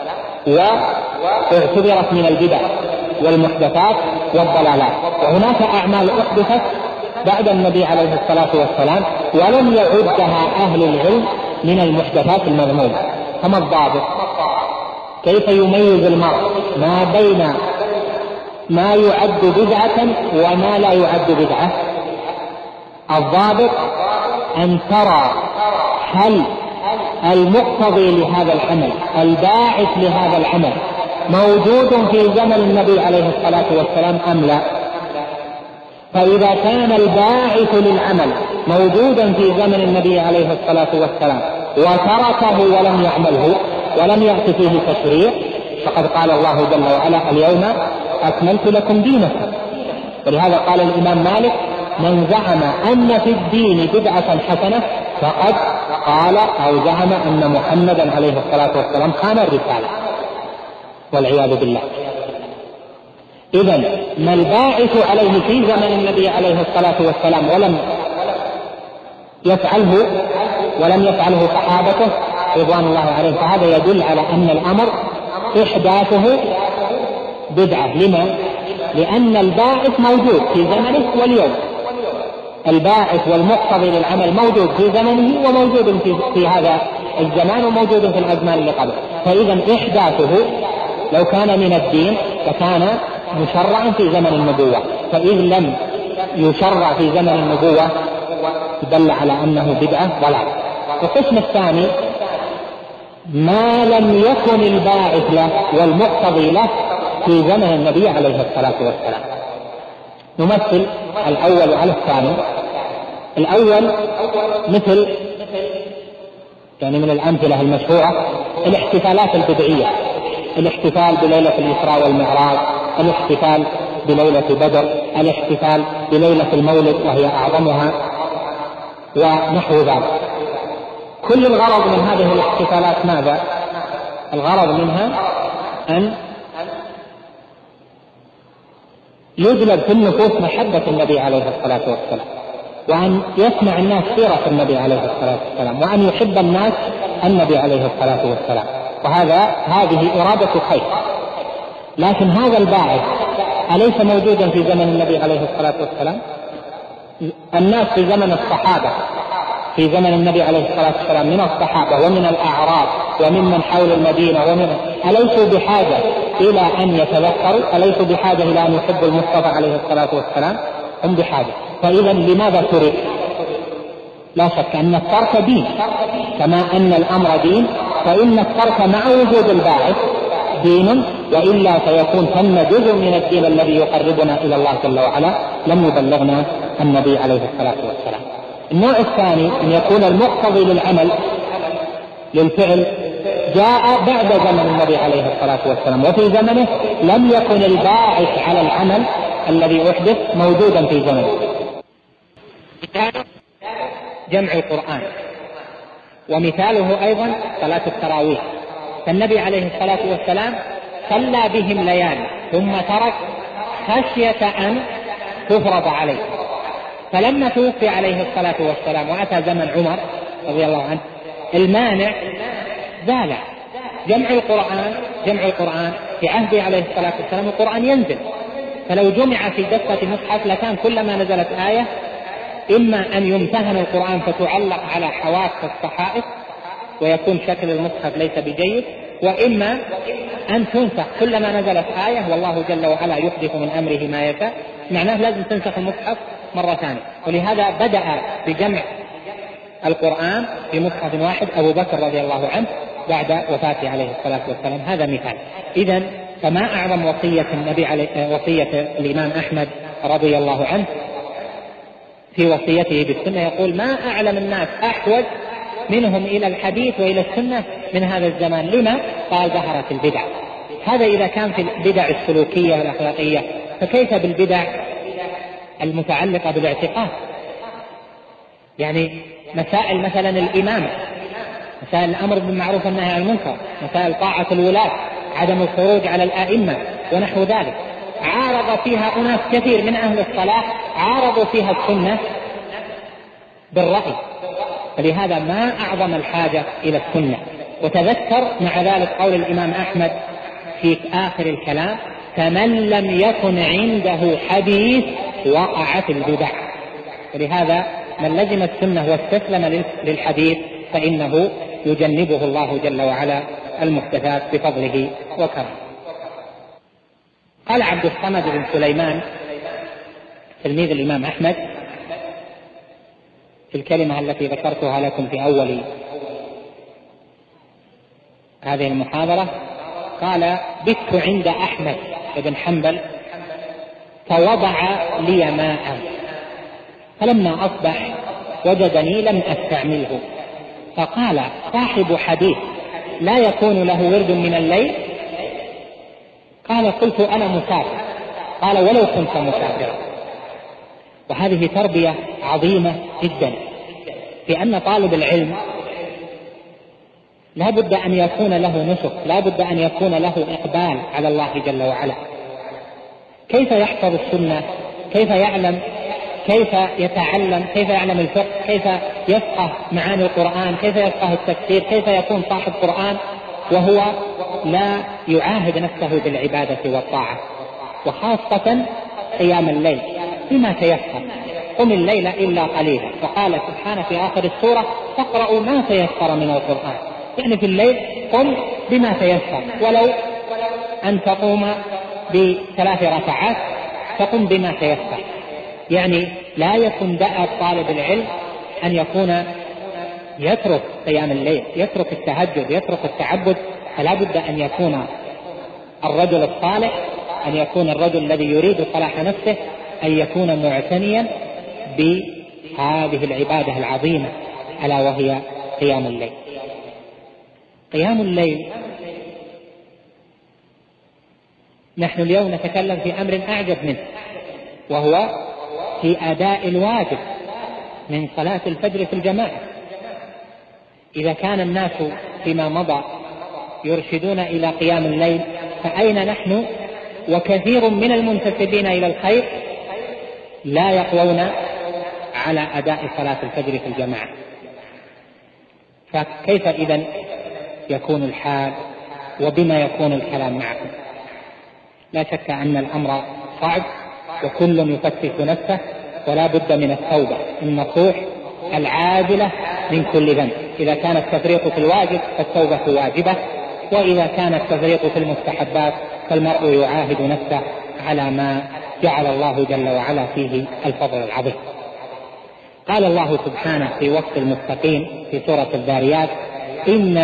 واعتبرت من البدع والمحدثات والضلالات، وهناك أعمال أحدثت بعد النبي عليه الصلاة والسلام ولم يعدها أهل العلم من المحدثات المذمومة. كما الضابط، كيف يميز المرء ما بين ما يعد بدعة وما لا يعد بدعة؟ الضابط أن ترى هل المقتضي لهذا العمل، الباعث لهذا العمل، موجود في زمن النبي عليه الصلاة والسلام أم لا. فإذا كان الباعث للعمل موجودا في زمن النبي عليه الصلاة والسلام وتركه ولم يعمله ولم يأتي فيه تشريع، فقد قال الله جل وعلا: اليوم أكملت لكم دينكم. ولهذا قال الإمام مالك: من زعم أن في الدين بدعة حسنة فقد قال أو زعم أن محمدا عليه الصلاة والسلام خان الرسالة، والعياذ بالله. إذن ما الباعث عليه في زمن النبي عليه الصلاة والسلام ولم يفعله صحابته رضوان الله عليهم، فهذا يدل على أن الأمر إحداثه بدعة. لما؟ لأن الباعث موجود في زمنه واليوم، الباعث والمقتضي للعمل موجود في زمنه وموجود في هذا الزمان وموجود في الأزمان اللي قبل. فإذا إحداثه لو كان من الدين فكان مشرعا في زمن النبوة، فإذ لم يشرع في زمن النبوة دل على أنه بدعة ضلال. القسم الثاني: ما لم يكن الباعث له والمقتضي له في زمن النبي عليه الصلاة والسلام. نمثل الأول على الثاني. الأول مثل يعني من الأمثلة المشهورة الاحتفالات البدعية، الاحتفال بليلة الإسراء والمعراج، الاحتفال بليلة بدر، الاحتفال بليلة المولد وهي أعظمها، ونحو ذلك. كل الغرض من هذه الاحتفالات ماذا؟ الغرض منها أن يجلب في النفوس محبة النبي عليه الصلاة والسلام، وأن يسمع الناس سيرة النبي عليه الصلاة والسلام، وأن يحب الناس النبي عليه الصلاة والسلام، هذه إرادة خير. لكن هذا الباعث أليس موجودا في زمن النبي عليه الصلاة والسلام؟ الناس في زمن الصحابة، في زمن النبي عليه الصلاة والسلام من الصحابة ومن الأعراب وممن حول المدينة أليسوا بحاجة إلى أن يتذكروا؟ أليسوا بحاجة إلى أن يحبوا المصطفى عليه الصلاة والسلام؟ هم بحاجة. فإذا لماذا ترك؟ لا شك أن الترك دين، كما أن الأمر دين، فإن الترك مع وجود الباعث دين، وإلا فيكون ثم جزء من الدين الذي يقربنا إلى الله جل وعلا لم يبلغنا النبي عليه الصلاة والسلام. النوع الثاني أن يكون المقتضي للعمل للفعل جاء بعد زمن النبي عليه الصلاة والسلام، وفي زمنه لم يكن الباعث على العمل الذي أحدث موجودا في زمنه. جمع القرآن، ومثاله أيضا صلاة التراويح، فالنبي عليه الصلاة والسلام صلى بهم ليالي ثم ترك خشية أن تفرض عليه، فلما توفي عليه الصلاة والسلام وأتى زمن عمر رضي الله عنه المانع زال. جمع القرآن في عهده عليه الصلاة والسلام القرآن ينزل، فلو جمع في دفتة مصحف لكان كلما نزلت آية إما أن يمتهن القرآن فتعلق على حواف الصحائف ويكون شكل المصحف ليس بجيد، وإما أن تنسخ كلما نزلت آية، والله جل وعلا يحدث من أمره ما يشاء، معناه لازم تنسخ المصحف مرة ثانية. ولهذا بدأ بجمع القرآن في مصحف واحد أبو بكر رضي الله عنه بعد وفاته عليه الصلاة والسلام. هذا مثال. إذن فما أعظم وصية الإمام أحمد رضي الله عنه في وصيته بالسنة، يقول: ما أعلم الناس أحوج منهم إلى الحديث وإلى السنة من هذا الزمان. لما؟ قال: ظهرت البدع. هذا إذا كان في البدع السلوكية والأخلاقية، فكيف بالبدع المتعلقة بالاعتقاد؟ يعني مسائل مثلا الإمامة، مسائل الأمر بالمعروف والنهي عن المنكر، مسائل طاعة الولاة، عدم الخروج على الآئمة ونحو ذلك، عارض فيها أناس كثير من أهل الصلاح، عارضوا فيها السنة بالرأي، فلهذا ما أعظم الحاجة إلى السنة. وتذكر مع ذلك قول الإمام أحمد في آخر الكلام: فمن لم يكن عنده حديث وقعت البدع. ولهذا من لزم السنة واستسلم للحديث فإنه يجنبه الله جل وعلا المحدثات بفضله وكرمه. قال عبد الصمد بن سليمان تلميذ الإمام أحمد في الكلمة التي ذكرتها لكم في أول هذه المحاضرة، قال: بت عند أحمد بن حنبل فوضع لي ماء، فلما أصبح وجدني لم أستعمله، فقال: صاحب حديث لا يكون له ورد من الليل؟ قال: قلت: أنا مسافر. قال: ولو كنت مسافرا. وهذه تربية عظيمة جدا، لأن طالب العلم لا بد أن يكون له نسك، لا بد أن يكون له إقبال على الله جل وعلا. كيف يحفظ السنة؟ كيف يعلم؟ كيف يتعلم؟ كيف يعلم الفقه؟ كيف يفقه معاني القرآن؟ كيف يفقه التفسير؟ كيف يكون صاحب قرآن وهو لا يعاهد نفسه بالعبادة والطاعة، وخاصة قيام الليل؟ بما تيسر، قم الليل إلا قليلا. وقال سبحانه في آخر السورة: فاقرأوا ما تيسر من القرآن. يعني في الليل قم بما تيسر، ولو أن تقوم ب3 ركعات تقوم بما تيسر. يعني لا يكن دأب طالب العلم أن يكون يترك قيام الليل، يترك التهجد، يترك التعبد. فلا بد أن يكون الرجل الصالح، أن يكون الرجل الذي يريد صلاح نفسه، أن يكون معتنيا بهذه العبادة العظيمة ألا وهي قيام الليل. قيام الليل نحن اليوم نتكلم في أمر أعجب منه، وهو في أداء الواجب من صلاة الفجر في الجماعة. إذا كان الناس فيما مضى يرشدون إلى قيام الليل، فأين نحن وكثير من المنتسبين إلى الخير لا يقوون على أداء صلاة الفجر في الجماعة؟ فكيف إذن يكون الحال وبما يكون الكلام معكم؟ لا شك أن الأمر صعب، وكل يفتش نفسه، ولا بد من التوبة النصوح العاجلة من كل ذنب. إذا كان التفريط في الواجب فالتوبة واجبة، وإذا كان التفريط في المستحبات فالمرء يعاهد نفسه على ما جعل الله جل وعلا فيه الفضل العظيم. قال الله سبحانه في وصف المتقين في سورة الذاريات: إن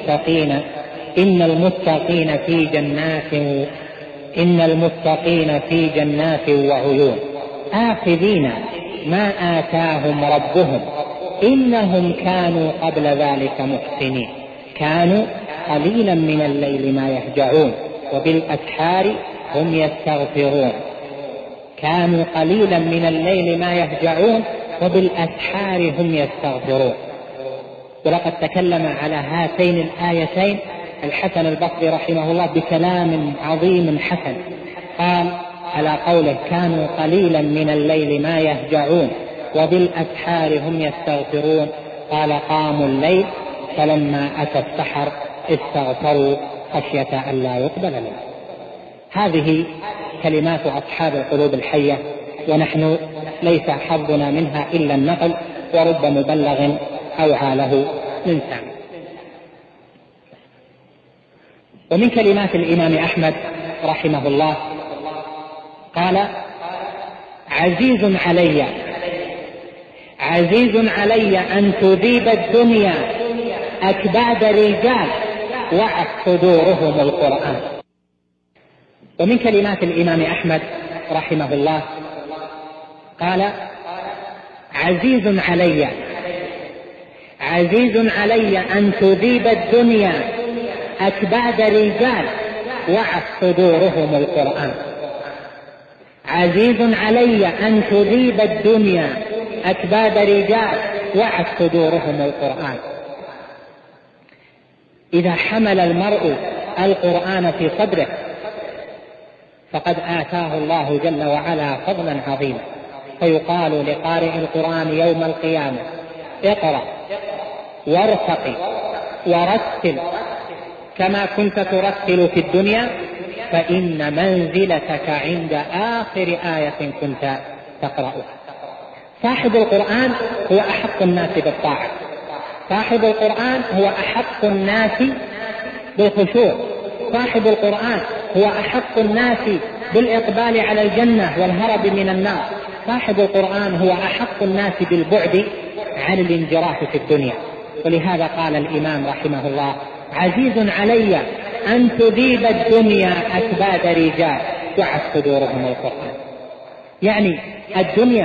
المتقين في جنات وعيون آخذين ما آتاهم ربهم إنهم كانوا قبل ذلك محسنين. كانوا قليلا من الليل ما يهجعون وبالأسحار هم يستغفرون. كانوا قليلا من الليل ما يهجعون وبالأسحار هم يستغفرون. ولقد تكلم على هاتين الآيتين الحسن البصري رحمه الله بكلام عظيم حسن. قال على قوله كانوا قليلا من الليل ما يهجعون وبالأسحار هم يستغفرون، قال قاموا الليل فلما أتى السحر استغفروا خشية أن لا يقبل منه. هذه كلمات أصحاب القلوب الحية، ونحن ليس حظنا منها إلا النقل، ورب مبلغ أوعى له من سامع. ومن كلمات الإمام أحمد رحمه الله قال عزيز علي أن تذيب الدنيا أكباد رجال وعت صدورهم القرآن. ومن كلمات الإمام أحمد رحمه الله قال عزيز علي أن تذيب الدنيا أكباد رجال وعت صدورهم القرآن. عزيز علي أن تذيب الدنيا أكباد رجال وعت صدورهم القرآن. إذا حمل المرء القرآن في صدره فقد آتاه الله جل وعلا فضلا عظيما، فيقال لقارئ القرآن يوم القيامة اقرأ وارتقي ورتل كما كنت ترتل في الدنيا، فإن منزلتك عند آخر آية كنت تقرأها. صاحب القرآن هو أحق الناس بالطاعة، صاحب القرآن هو أحق الناس بالخشوع، صاحب القرآن هو أحق الناس بالإقبال على الجنة والهرب من النار، صاحب القرآن هو أحق الناس بالبعد عن الانجراف في الدنيا. ولهذا قال الإمام رحمه الله عزيز علي أن تذيب الدنيا أكباد رجال وعت صدورهم القرآن. يعني الدنيا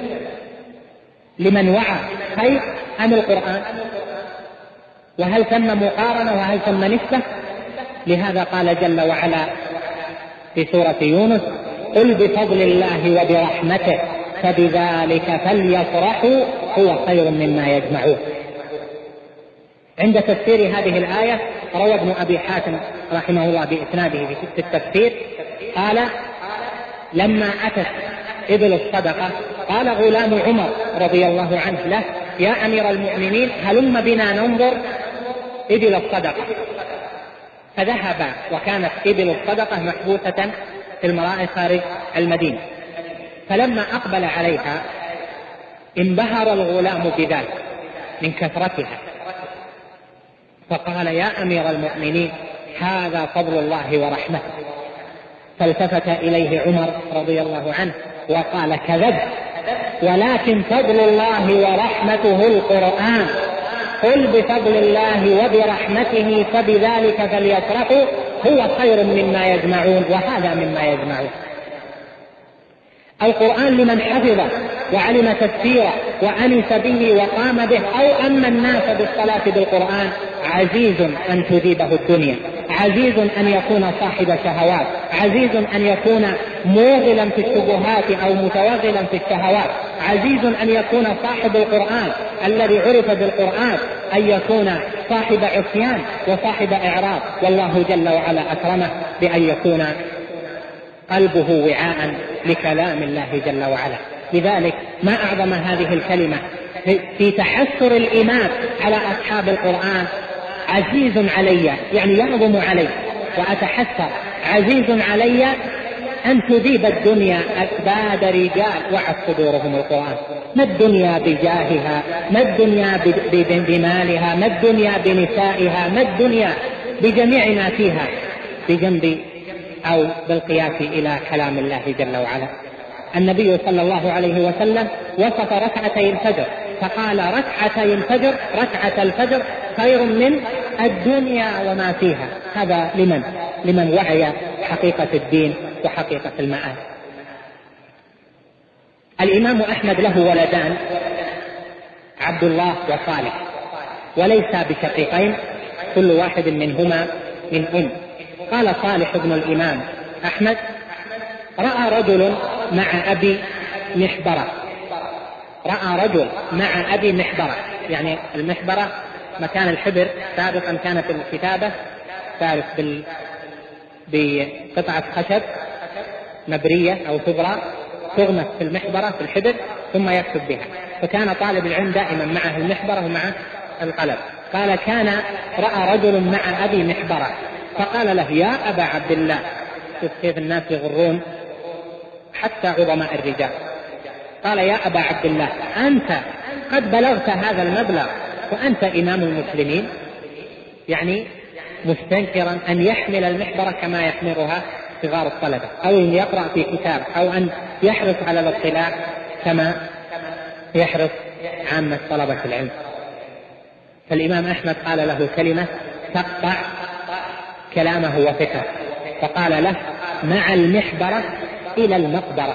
لمن وعى خير أم القرآن؟ وهل ثم مقارنة وهل ثم نسبة؟ لهذا قال جل وعلا في سورة يونس قل بفضل الله وبرحمته فبذلك فليفرحوا هو خير مما يجمعون. عند تفسير هذه الآية روى ابن أبي حاتم رحمه الله بإسناده في التفسير قال لما أتت إبل الصدقة قال غلام عمر رضي الله عنه له يا أمير المؤمنين هلم بنا ننظر إبل الصدقة، فذهب وكانت إبل الصدقة محبوسة في المراء خارج المدينة، فلما أقبل عليها انبهر الغلام بذلك من كثرتها، فقال يا أمير المؤمنين هذا فضل الله ورحمته. فالتفت إليه عمر رضي الله عنه وقال كذب، ولكن فضل الله ورحمته القرآن، قل بفضل الله وبرحمته فبذلك فليفرحوا هو خير مما يجمعون، وهذا مما يجمعون. القرآن لمن حفظه وعلم تفسيره وأنس به وقام به أو أما الناس بالصلاة بالقرآن عزيز أن تذيبه الدنيا، عزيز أن يكون صاحب شهوات، عزيز أن يكون موغلا في الشبهات أو متوغلا في الشهوات، عزيز أن يكون صاحب القرآن الذي عرف بالقرآن أن يكون صاحب عصيان وصاحب إعراض، والله جل وعلا أكرمه بأن يكون قلبه وعاء لكلام الله جل وعلا. لذلك ما أعظم هذه الكلمة في تحسر الإمام على أصحاب القرآن عزيز علي، يعني يعظم علي وأتحسر، عزيز علي أن تذيب الدنيا أكباد رجال وعت صدورهم القرآن. ما الدنيا بجاهها، ما الدنيا بمالها، ما الدنيا بنسائها، ما الدنيا بجميع ما فيها بجنب أو بالقياس إلى كلام الله جل وعلا. النبي صلى الله عليه وسلم وصف ركعتي الفجر فقال ركعتي الفجر ركعة الفجر خير من الدنيا وما فيها. هذا لمن وعي حقيقة الدين وحقيقة المآل. الإمام أحمد له ولدان عبد الله وصالح، وليس بشقيقين كل واحد منهما من قال صالح بن الإمام أحمد: رأى رجل مع أبي محبرة. رأى رجل مع أبي محبرة، يعني المحبرة مكان الحبر سابقا كانت الكتابة تعرف بقطعة خشب مبرية أو تبرى تغمس في المحبرة في الحبر ثم يكتب بها، فكان طالب العلم دائما معه المحبرة ومع القلم. قال: رأى رجل مع أبي محبرة فقال له: يا أبا عبد الله. شوف كيف الناس يغرون حتى عظماء الرجال. قال: يا أبا عبد الله، أنت قد بلغت هذا المبلغ وأنت إمام المسلمين؟ يعني مستنكرا أن يحمل المحبرة كما يحملها صغار الطلبة، أو أن يقرأ في كتاب، أو أن يحرص على الاطلاع كما يحرص عامة طلبة العلم. فالإمام أحمد قال له كلمة تقطع كلامه وفكره، فقال له: مع المحبرة إلى المقبرة.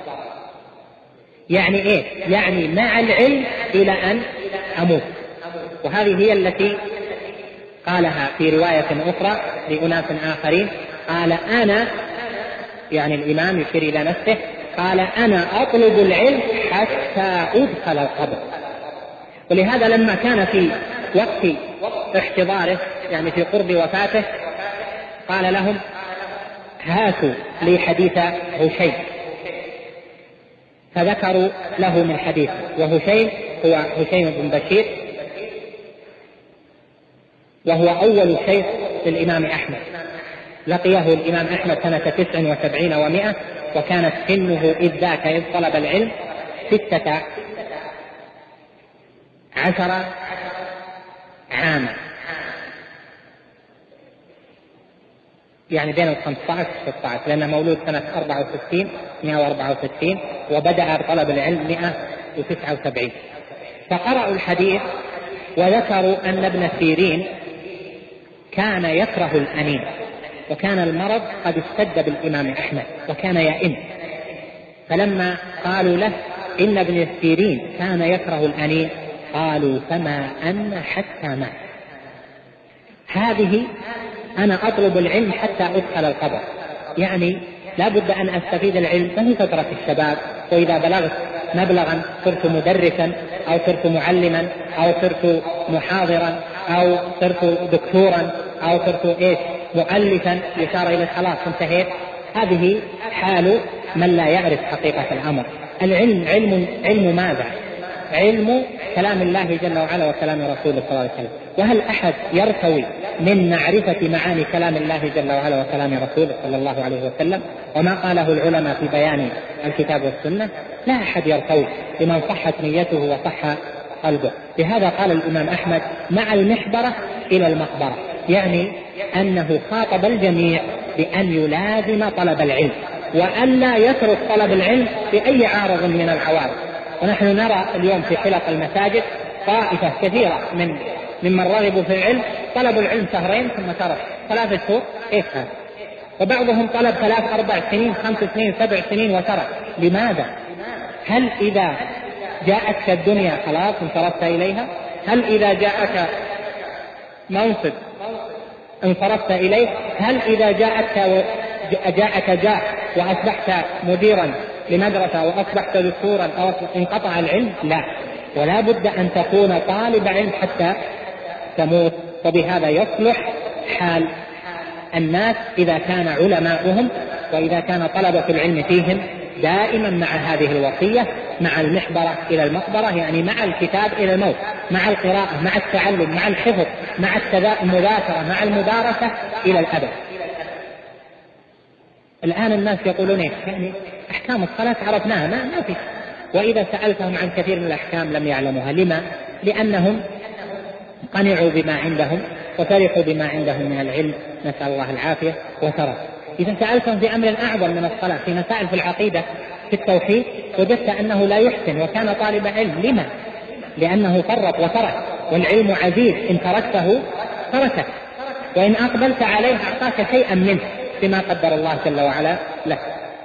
يعني إيه؟ يعني مع العلم إلى أن أموت. وهذه هي التي قالها في رواية أخرى لأناس آخرين، قال: أنا، يعني الإمام يشير إلى نفسه، قال: أنا أطلب العلم حتى أدخل القبر. ولهذا لما كان في وقت احتضاره، يعني في قرب وفاته، قال لهم: هاتوا لي حديث هشيم، فذكروا له من حديث. وهشيم هو هشيم بن بشير، وهو أول شيخ للإمام أحمد. لقيه الإمام أحمد سنة 79 و100، وكانت سنه إذ ذاك إذ طلب العلم 16 عاما، يعني بين 15 و 16، لأنه مولود سنة 164 وبدأ بطلب العلم 179. فقرأوا الحديث وذكروا أن ابن سيرين كان يكره الأنين، وكان المرض قد اشتد بالإمام أحمد وكان يئن. فلما قالوا له إن ابن سيرين كان يكره الأنين، قالوا: فما أن حتى مات. هذه أنا أطلب العلم حتى أدخل القبر، يعني لا بد أن أستفيد العلم فهي فترة الشباب، وإذا بلغت مبلغا صرت مدرسا أو صرت معلما أو صرت محاضرا أو صرت دكتورا أو صرت مؤلفا، يشار إلى خلاص انتهيت. هذه حال من لا يعرف حقيقة الأمر. العلم علم ماذا؟ علم كلام الله جل وعلا وكلام رسوله صلى الله عليه وسلم. وهل أحد يرتوي من معرفة معاني كلام الله جل وعلا وكلام رسوله صلى الله عليه وسلم وما قاله العلماء في بيان الكتاب والسنة؟ لا أحد يرتوي لمن صحت نيته وصح قلبه. لهذا قال الإمام أحمد: مع المحبرة إلى المقبرة، يعني أنه خاطب الجميع بأن يلازم طلب العلم وأن لا يترك طلب العلم بأي عارض من العوارض. ونحن نرى اليوم في حلق المساجد طائفة كثيرة ممن رغبوا في العلم طلبوا العلم 2 شهرين ثم ترك 3 شهور. هذا؟ وبعضهم طلب 3 4 سنين 5 سنين 7 سنين وترك. لماذا؟ هل إذا جاءتك الدنيا خلاص انصرفت إليها؟ هل إذا جاءك منصب انصرفت إليه؟ هل إذا جاءك جاه وأصبحت مديرا لمدرسة وأصبحت دكتورا أو انقطع العلم؟ لا، ولا بد أن تكون طالب علم حتى تموت. وبهذا يصلح حال الناس إذا كان علماؤهم وإذا كان طلبة العلم فيهم دائما مع هذه الوصية: مع المحبرة إلى المقبرة، يعني مع الكتاب إلى الموت، مع القراءة، مع التعلم، مع الحفظ، مع المذاكرة، مع المدارسة إلى الأبد. الآن الناس يقولون يعني أحكام الصلاة عرفناها ما في، وإذا سألتهم عن كثير من الأحكام لم يعلموها. لما؟ لأنهم قنعوا بما عندهم وفرحوا بما عندهم من العلم، نسأل الله العافية، وترك. إذا سألتهم في أمر أعظم من الصلاة، في مسائل في العقيدة في التوحيد، وجدت أنه لا يحسن وكان طالب علم. لما؟ لأنه فرط وترك، والعلم عزيز، إن تركته تركك، وإن أقبلت عليه أعطاك شيئا منه بما قدر الله جل وعلا له.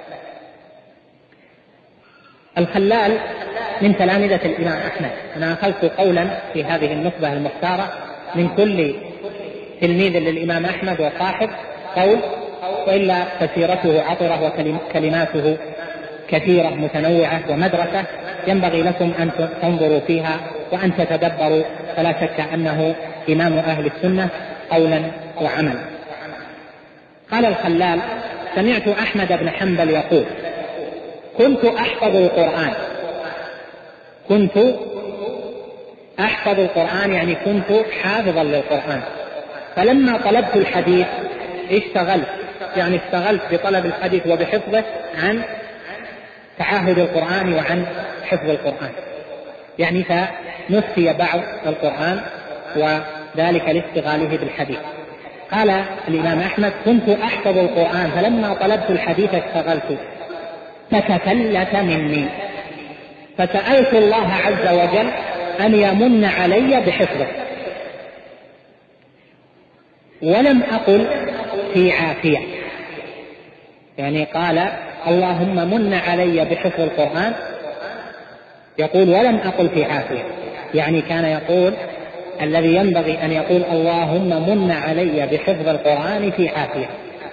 الخلال من تلامذة الإمام أحمد. أنا أخذت قولا في هذه النخبة المختارة من كل تلميذ للإمام أحمد وصاحب قول، وإلا فسيرته عطرة وكلماته كثيرة متنوعة ومدرسة ينبغي لكم أن تنظروا فيها وأن تتدبروا، فلا شك أنه إمام أهل السنة قولا وعملا. قال الخلال: سمعت أحمد بن حنبل يقول: كنت أحفظ القرآن، يعني كنت حافظا للقرآن، فلما طلبت الحديث اشتغلت بطلب الحديث وبحفظه عن تعاهد القرآن وعن حفظ القرآن، يعني فنسي بعض القرآن وذلك لاشتغاله بالحديث. قال الإمام أحمد: كنت أحفظ القرآن فلما طلبت الحديث اشتغلت فتفلت مني، فسألت الله عز وجل أن يمن علي بحفظه، ولم أقل في عافية. يعني قال: اللهم من علي بحفظ القرآن، يقول ولم أقل في عافية، يعني كان يقول الذي ينبغي أن يقول: اللهم من علي بحفظ القرآن في عافية.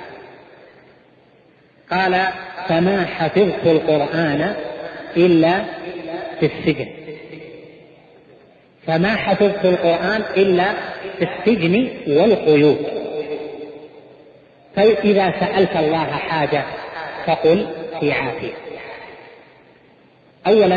قال: فما حفظت القرآن إلا في السجن، فما حفظت القرآن إلا في السجن والقيود. فإذا سألت الله حاجة فقل في عافية. أولا،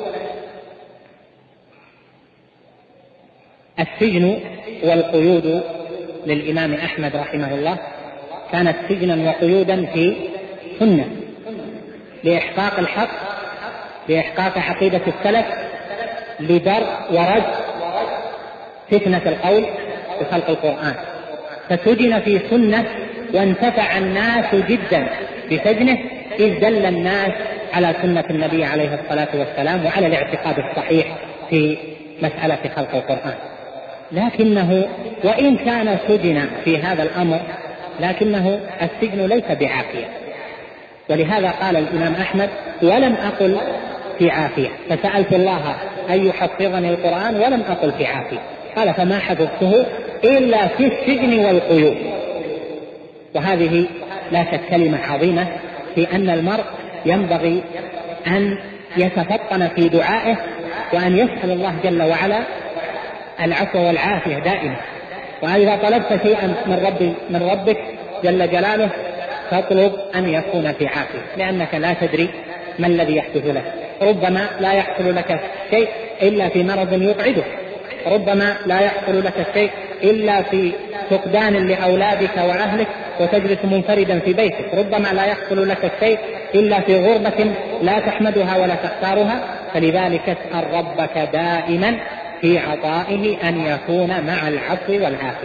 السجن والقيود للإمام أحمد رحمه الله كانت سجنا وقيودا في سنة لإحقاق الحق، لإحقاق عقيدة السلف، لدرء ورد فتنة القول بخلق القرآن، فسجن في سنة وانتفع الناس جدا بسجنه، إذ دل الناس على سنة النبي عليه الصلاة والسلام وعلى الاعتقاد الصحيح في مسألة خلق القرآن. لكنه وإن كان سجن في هذا الأمر، لكنه السجن ليس بعافية، ولهذا قال الإمام أحمد: ولم أقل في عافية، فسألت الله أن يحفظني القرآن ولم أقل في عافية. قال: فما حفظته إلا في السجن والقيود. وهذه لا شك كلمة عظيمة في أن المرء ينبغي أن يتفطن في دعائه وأن يسأل الله جل وعلا العفو والعافية دائما. وإذا طلبت شيئا من ربك جل جلاله فاطلب أن يكون في عافية، لأنك لا تدري ما الذي يحدث لك. ربما لا يحصل لك شيء إلا في مرض يقعدك، ربما لا يحصل لك شيء إلا في فقدان لأولادك وأهلك وتجلس منفردا في بيتك، ربما لا يحصل لك شيء إلا في غربة لا تحمدها ولا تختارها. فلذلك اسأل ربك دائما في عطائه أن يكون مع العفو والعافية.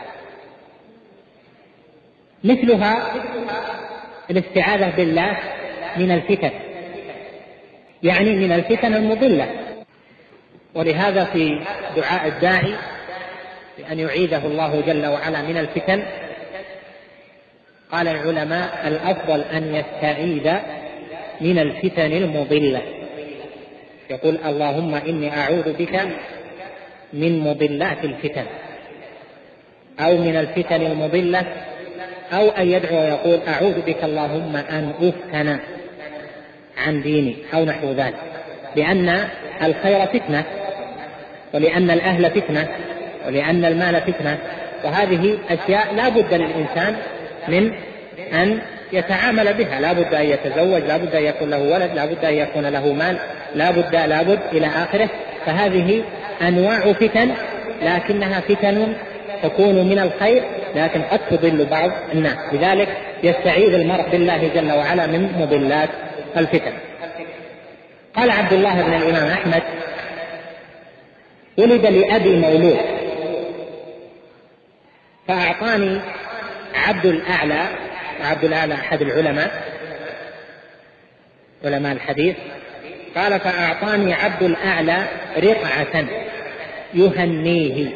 مثلها الاستعاذة بالله من الفتن، يعني من الفتن المضلة. ولهذا في دعاء الداعي بأن يعيذه الله جل وعلا من الفتن قال العلماء: الأفضل أن يستعيذ من الفتن المضلة، يقول: اللهم إني أعوذ بك من مضلات الفتن، أو من الفتن المضلة، أو أن يدعو ويقول: أعوذ بك اللهم أن أفتن عن ديني، أو نحو ذلك، لأن الخير فتنة، ولأن الأهل فتنة، ولأن المال فتنة، وهذه أشياء لا بد للإنسان من أن يتعامل بها، لا بد أن يتزوج، لا بد أن يكون له ولد، لا بد أن يكون له مال، لا بد إلى آخره. فهذه أنواع فتن، لكنها فتن تكون من الخير، لكن قد تضل بعض الناس. لذلك يستعيذ المرء بالله جل وعلا من مضلات الفتن. قال عبد الله بن الإمام أحمد: ولد لأبي مولود، فأعطاني عبد الأعلى أحد علماء الحديث، قال: فأعطاني عبد الأعلى رقعة يهنيه،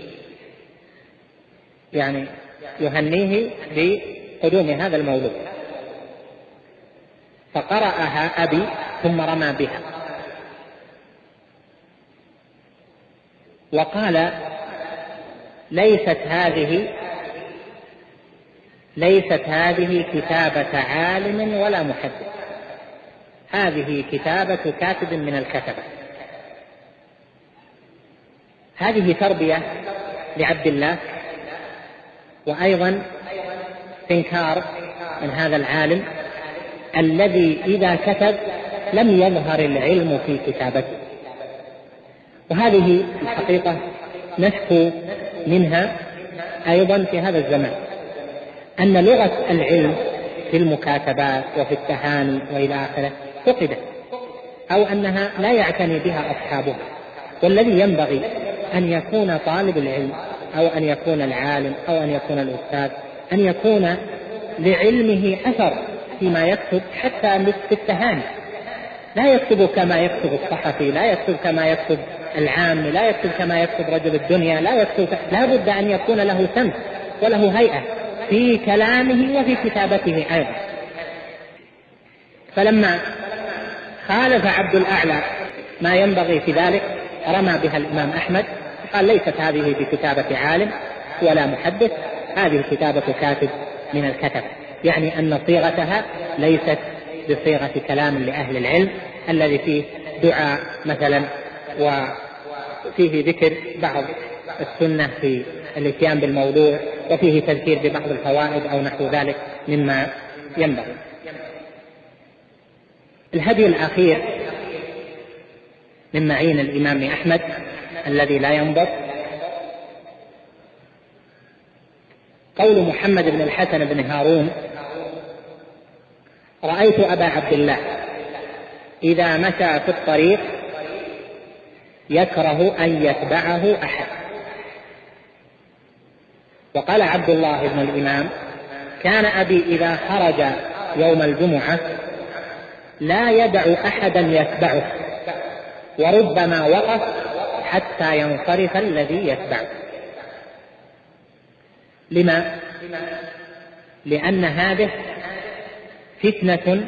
يعني يهنيه بقدوم هذا المولود، فقرأها أبي ثم رمى بها، وقال: ليست هذه كتابة عالم ولا محدث، هذه كتابة كاتب من الكتبة. هذه تربية لعبد الله، وأيضا إنكار من هذا العالم الذي إذا كتب لم يظهر العلم في كتابته. وهذه الحقيقة نشكو منها أيضا في هذا الزمان، أن لغة العلم في المكاتبات وفي التهاني وإلى آخره فقدت، أو أنها لا يعتني بها أصحابها. والذي ينبغي أن يكون طالب العلم أو أن يكون العالم أو أن يكون الأستاذ أن يكون لعلمه أثر فيما يكتب، حتى في التهاني لا يكتب كما يكتب الصحفي، لا يكتب كما يكتب العام، لا يكتب كما يكتب رجل الدنيا، لا بد أن يكون له سمت وله هيئة في كلامه وفي كتابته أيضا. فلما خالف عبد الأعلى ما ينبغي في ذلك رمى بها الإمام أحمد، قال ليست هذه بكتابة عالم ولا محدث، هذه كتابة كاتب من الكتب، يعني أن صيغتها ليست بصيغة كلام لأهل العلم الذي فيه دعاء مثلا وفيه ذكر بعض السنة في الاتيان بالموضوع وفيه تذكير ببعض الفوائد أو نحو ذلك مما ينبغي. الهدي الأخير من معين الإمام أحمد الذي لا ينضبط قول محمد بن الحسن بن هارون: رأيت أبا عبد الله إذا مشى في الطريق يكره أن يتبعه أحد. وقال عبد الله بن الإمام: كان أبي إذا خرج يوم الجمعة لا يدع أحدا يتبعه، وربما وقف حتى ينصرف الذي يتبعه. لما؟ لأن هذه فتنة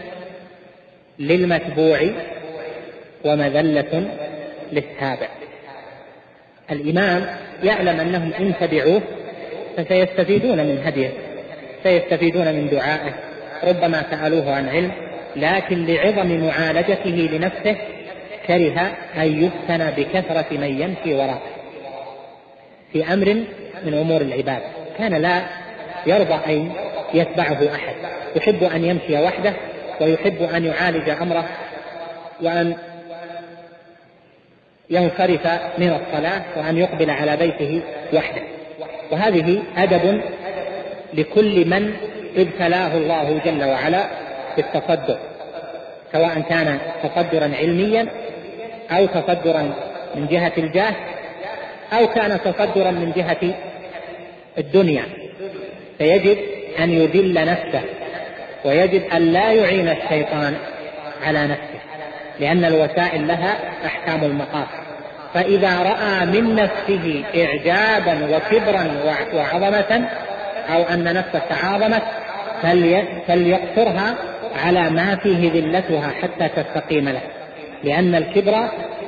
للمتبوع ومذلة للتابع. الإمام يعلم أنهم إن تبعوه فسيستفيدون من هديه، سيستفيدون من دعائه، ربما سألوه عن علم، لكن لعظم معالجته لنفسه كره أن يفتن بكثرة من يمشي وراءه في أمر من أمور العبادة. كان لا يرضى أن يتبعه أحد، يحب أن يمشي وحده، ويحب أن يعالج أمره وأن ينصرف من الصلاة وأن يقبل على بيته وحده. وهذه أدب لكل من ابتلاه الله جل وعلا بالتصدر، سواء كان تصدرا علميا أو تصدرا من جهة الجاه أو كان تصدرا من جهة الدنيا. فيجب أن يذل نفسه، ويجب أن لا يعين الشيطان على نفسه، لأن الوسائل لها أحكام المقاصد. فإذا رأى من نفسه إعجابا وكبرا وعظمة، أو أن نفسه تعاظمت، فليقصرها على ما فيه ذلتها حتى تستقيم له، لأن الكبر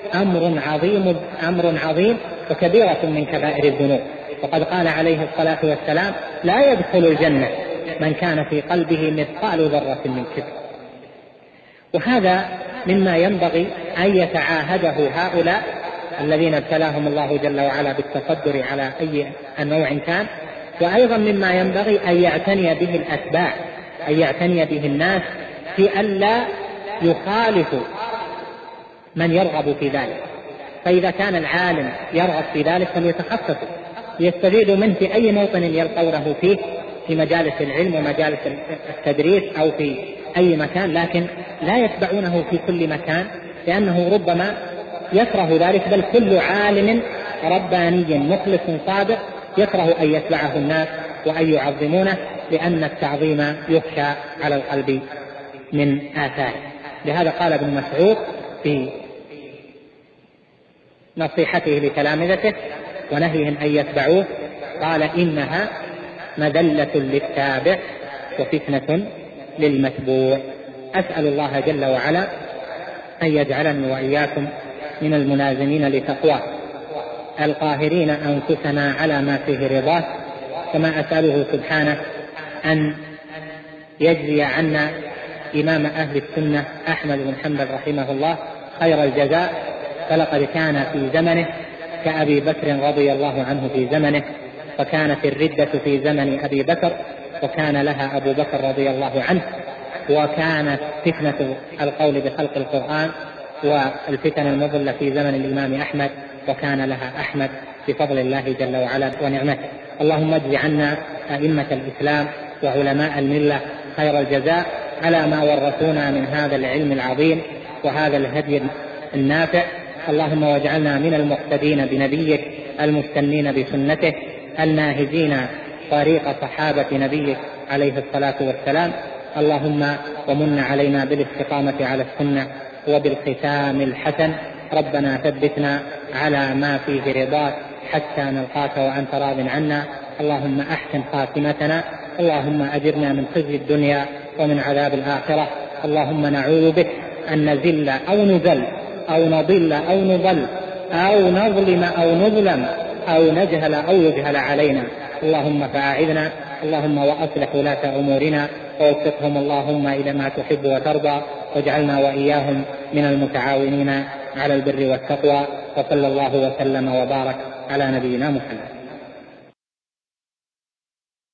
أمر عظيم وكبيرة من كبائر الذنوب. وقد قال عليه الصلاة والسلام: لا يدخل الجنة من كان في قلبه مثقال ذرة من كبر. وهذا مما ينبغي أن يتعاهده هؤلاء الذين ابتلاهم الله جل وعلا بالتصدر على أي نوع كان، وأيضا مما ينبغي أن يعتني به الأتباع، أن يعتني به الناس في أن لا يخالفوا من يرغب في ذلك. فإذا كان العالم يرغب في ذلك فليتخصصوا، يستفيدوا منه في أي موطن يلقونه فيه، في مجالس العلم ومجالس التدريس أو في أي مكان، لكن لا يتبعونه في كل مكان، لأنه ربما يكره ذلك. بل كل عالم رباني مخلص صادق يكره أن يتبعه الناس وأن يعظمونه، لأن التعظيم يخشى على القلب من آثاره. لهذا قال ابن مسعود في نصيحته لتلامذته ونهيهم أن يتبعوه، قال: إنها مذلة للتابع وفتنة للمتبوع. أسأل الله جل وعلا أن يجعلني وإياكم من الملازمين لتقواه، القاهرين أنفسنا على ما فيه رضاه، كما أسأله سبحانه أن يجزي عنا إمام أهل السنة أحمد بن حنبل رحمه الله خير الجزاء، فلقد كان في زمنه كأبي بكر رضي الله عنه في زمنه، فكانت الردة في زمن أبي بكر وكان لها أبو بكر رضي الله عنه، وكانت فتنة القول بخلق القرآن والفتن المضلة في زمن الإمام أحمد وكان لها أحمد بفضل الله جل وعلا ونعمته. اللهم اجز عنا أئمة الإسلام وعلماء الملة خير الجزاء على ما ورثونا من هذا العلم العظيم وهذا الهدي النافع. اللهم واجعلنا من المقتدين بنبيك المستنين بسنته الناهجين طريق صحابة نبيك عليه الصلاة والسلام. اللهم ومن علينا بالاستقامة على السنة وبالختام الحسن. ربنا ثبتنا على ما فيه رضاك حتى نلقاك وأنت راض عنا. اللهم أحسن خاتمتنا. اللهم أجرنا من خزي الدنيا ومن عذاب الآخرة. اللهم نعوذ بك أن نزل أو نذل أو نضل أو نضل أو نظلم أو نظلم أو نجهل أو يجهل علينا. اللهم فأعذنا. اللهم وأصلح ولاة أمورنا ووفقهم اللهم إلى ما تحب وترضى، واجعلنا وإياهم من المتعاونين على البر والتقوى. وصلى الله وسلم وبارك على نبينا محمد.